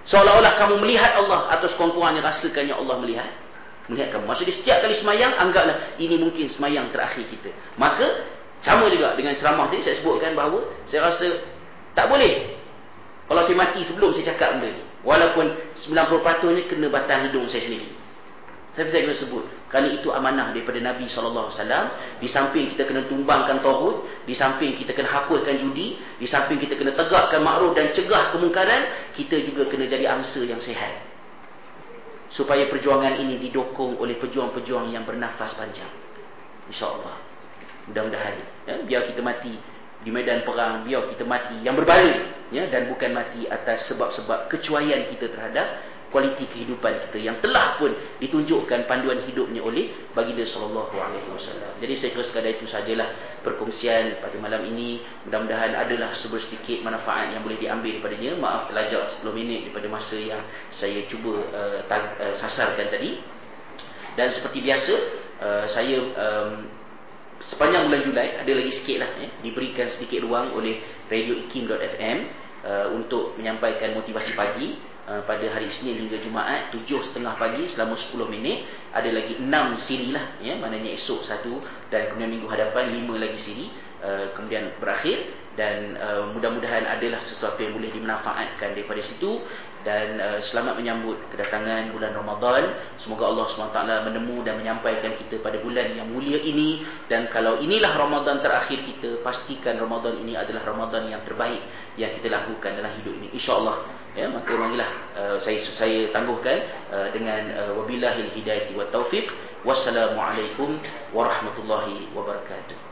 Seolah-olah kamu melihat Allah atau sekurang-kurangnya rasakannya Allah melihat melihat kamu. Maksudnya setiap kali semayang, anggaplah ini mungkin semayang terakhir kita. Maka sama juga dengan ceramah tadi saya sebutkan bahawa saya rasa tak boleh kalau saya mati sebelum saya cakap benda ni. Walaupun sembilan puluh peratus kena batang hidung saya sendiri. Saya bisa kena sebut. Kerana itu amanah daripada Nabi sallallahu alaihi wasallam. Di samping kita kena tumbangkan tauhid, di samping kita kena hapuskan judi, di samping kita kena tegakkan makruf dan cegah kemungkaran, kita juga kena jadi angsa yang sihat. Supaya perjuangan ini didukung oleh pejuang-pejuang yang bernafas panjang. InsyaAllah. Mudah-mudahan. Ya, biar kita mati di medan perang, biar kita mati yang berbalik. Ya, dan bukan mati atas sebab-sebab kecuaian kita terhadap kualiti kehidupan kita yang telah pun ditunjukkan panduan hidupnya oleh baginda sallallahu alaihi wasallam. Jadi saya kira sekadar itu sajalah perkongsian pada malam ini. Mudah-mudahan adalah sedikit manfaat yang boleh diambil daripadanya. Maaf terlajak sepuluh minit daripada masa yang saya cuba uh, tag, uh, sasarkan tadi. Dan seperti biasa uh, saya um, sepanjang bulan Julai ada lagi sikit lah ya, diberikan sedikit ruang oleh radio ikim dot f m uh, untuk menyampaikan motivasi pagi. Uh, pada hari Isnin hingga Jumaat tujuh tiga puluh pagi selama sepuluh minit. Ada lagi enam siri lah ya, maknanya esok satu dan kemudian minggu hadapan lima lagi siri, uh, kemudian berakhir. Dan uh, mudah-mudahan adalah sesuatu yang boleh dimanfaatkan daripada situ. Dan uh, selamat menyambut kedatangan bulan Ramadan. Semoga Allah subhanahu wa taala menemu dan menyampaikan kita pada bulan yang mulia ini. Dan kalau inilah Ramadan terakhir kita, pastikan Ramadan ini adalah Ramadan yang terbaik yang kita lakukan dalam hidup ini, insya-Allah. Ya, maka marilah uh, saya saya tangguhkan uh, dengan uh, wabillahil hidayati wat taufiq. Wassalamualaikum warahmatullahi wabarakatuh.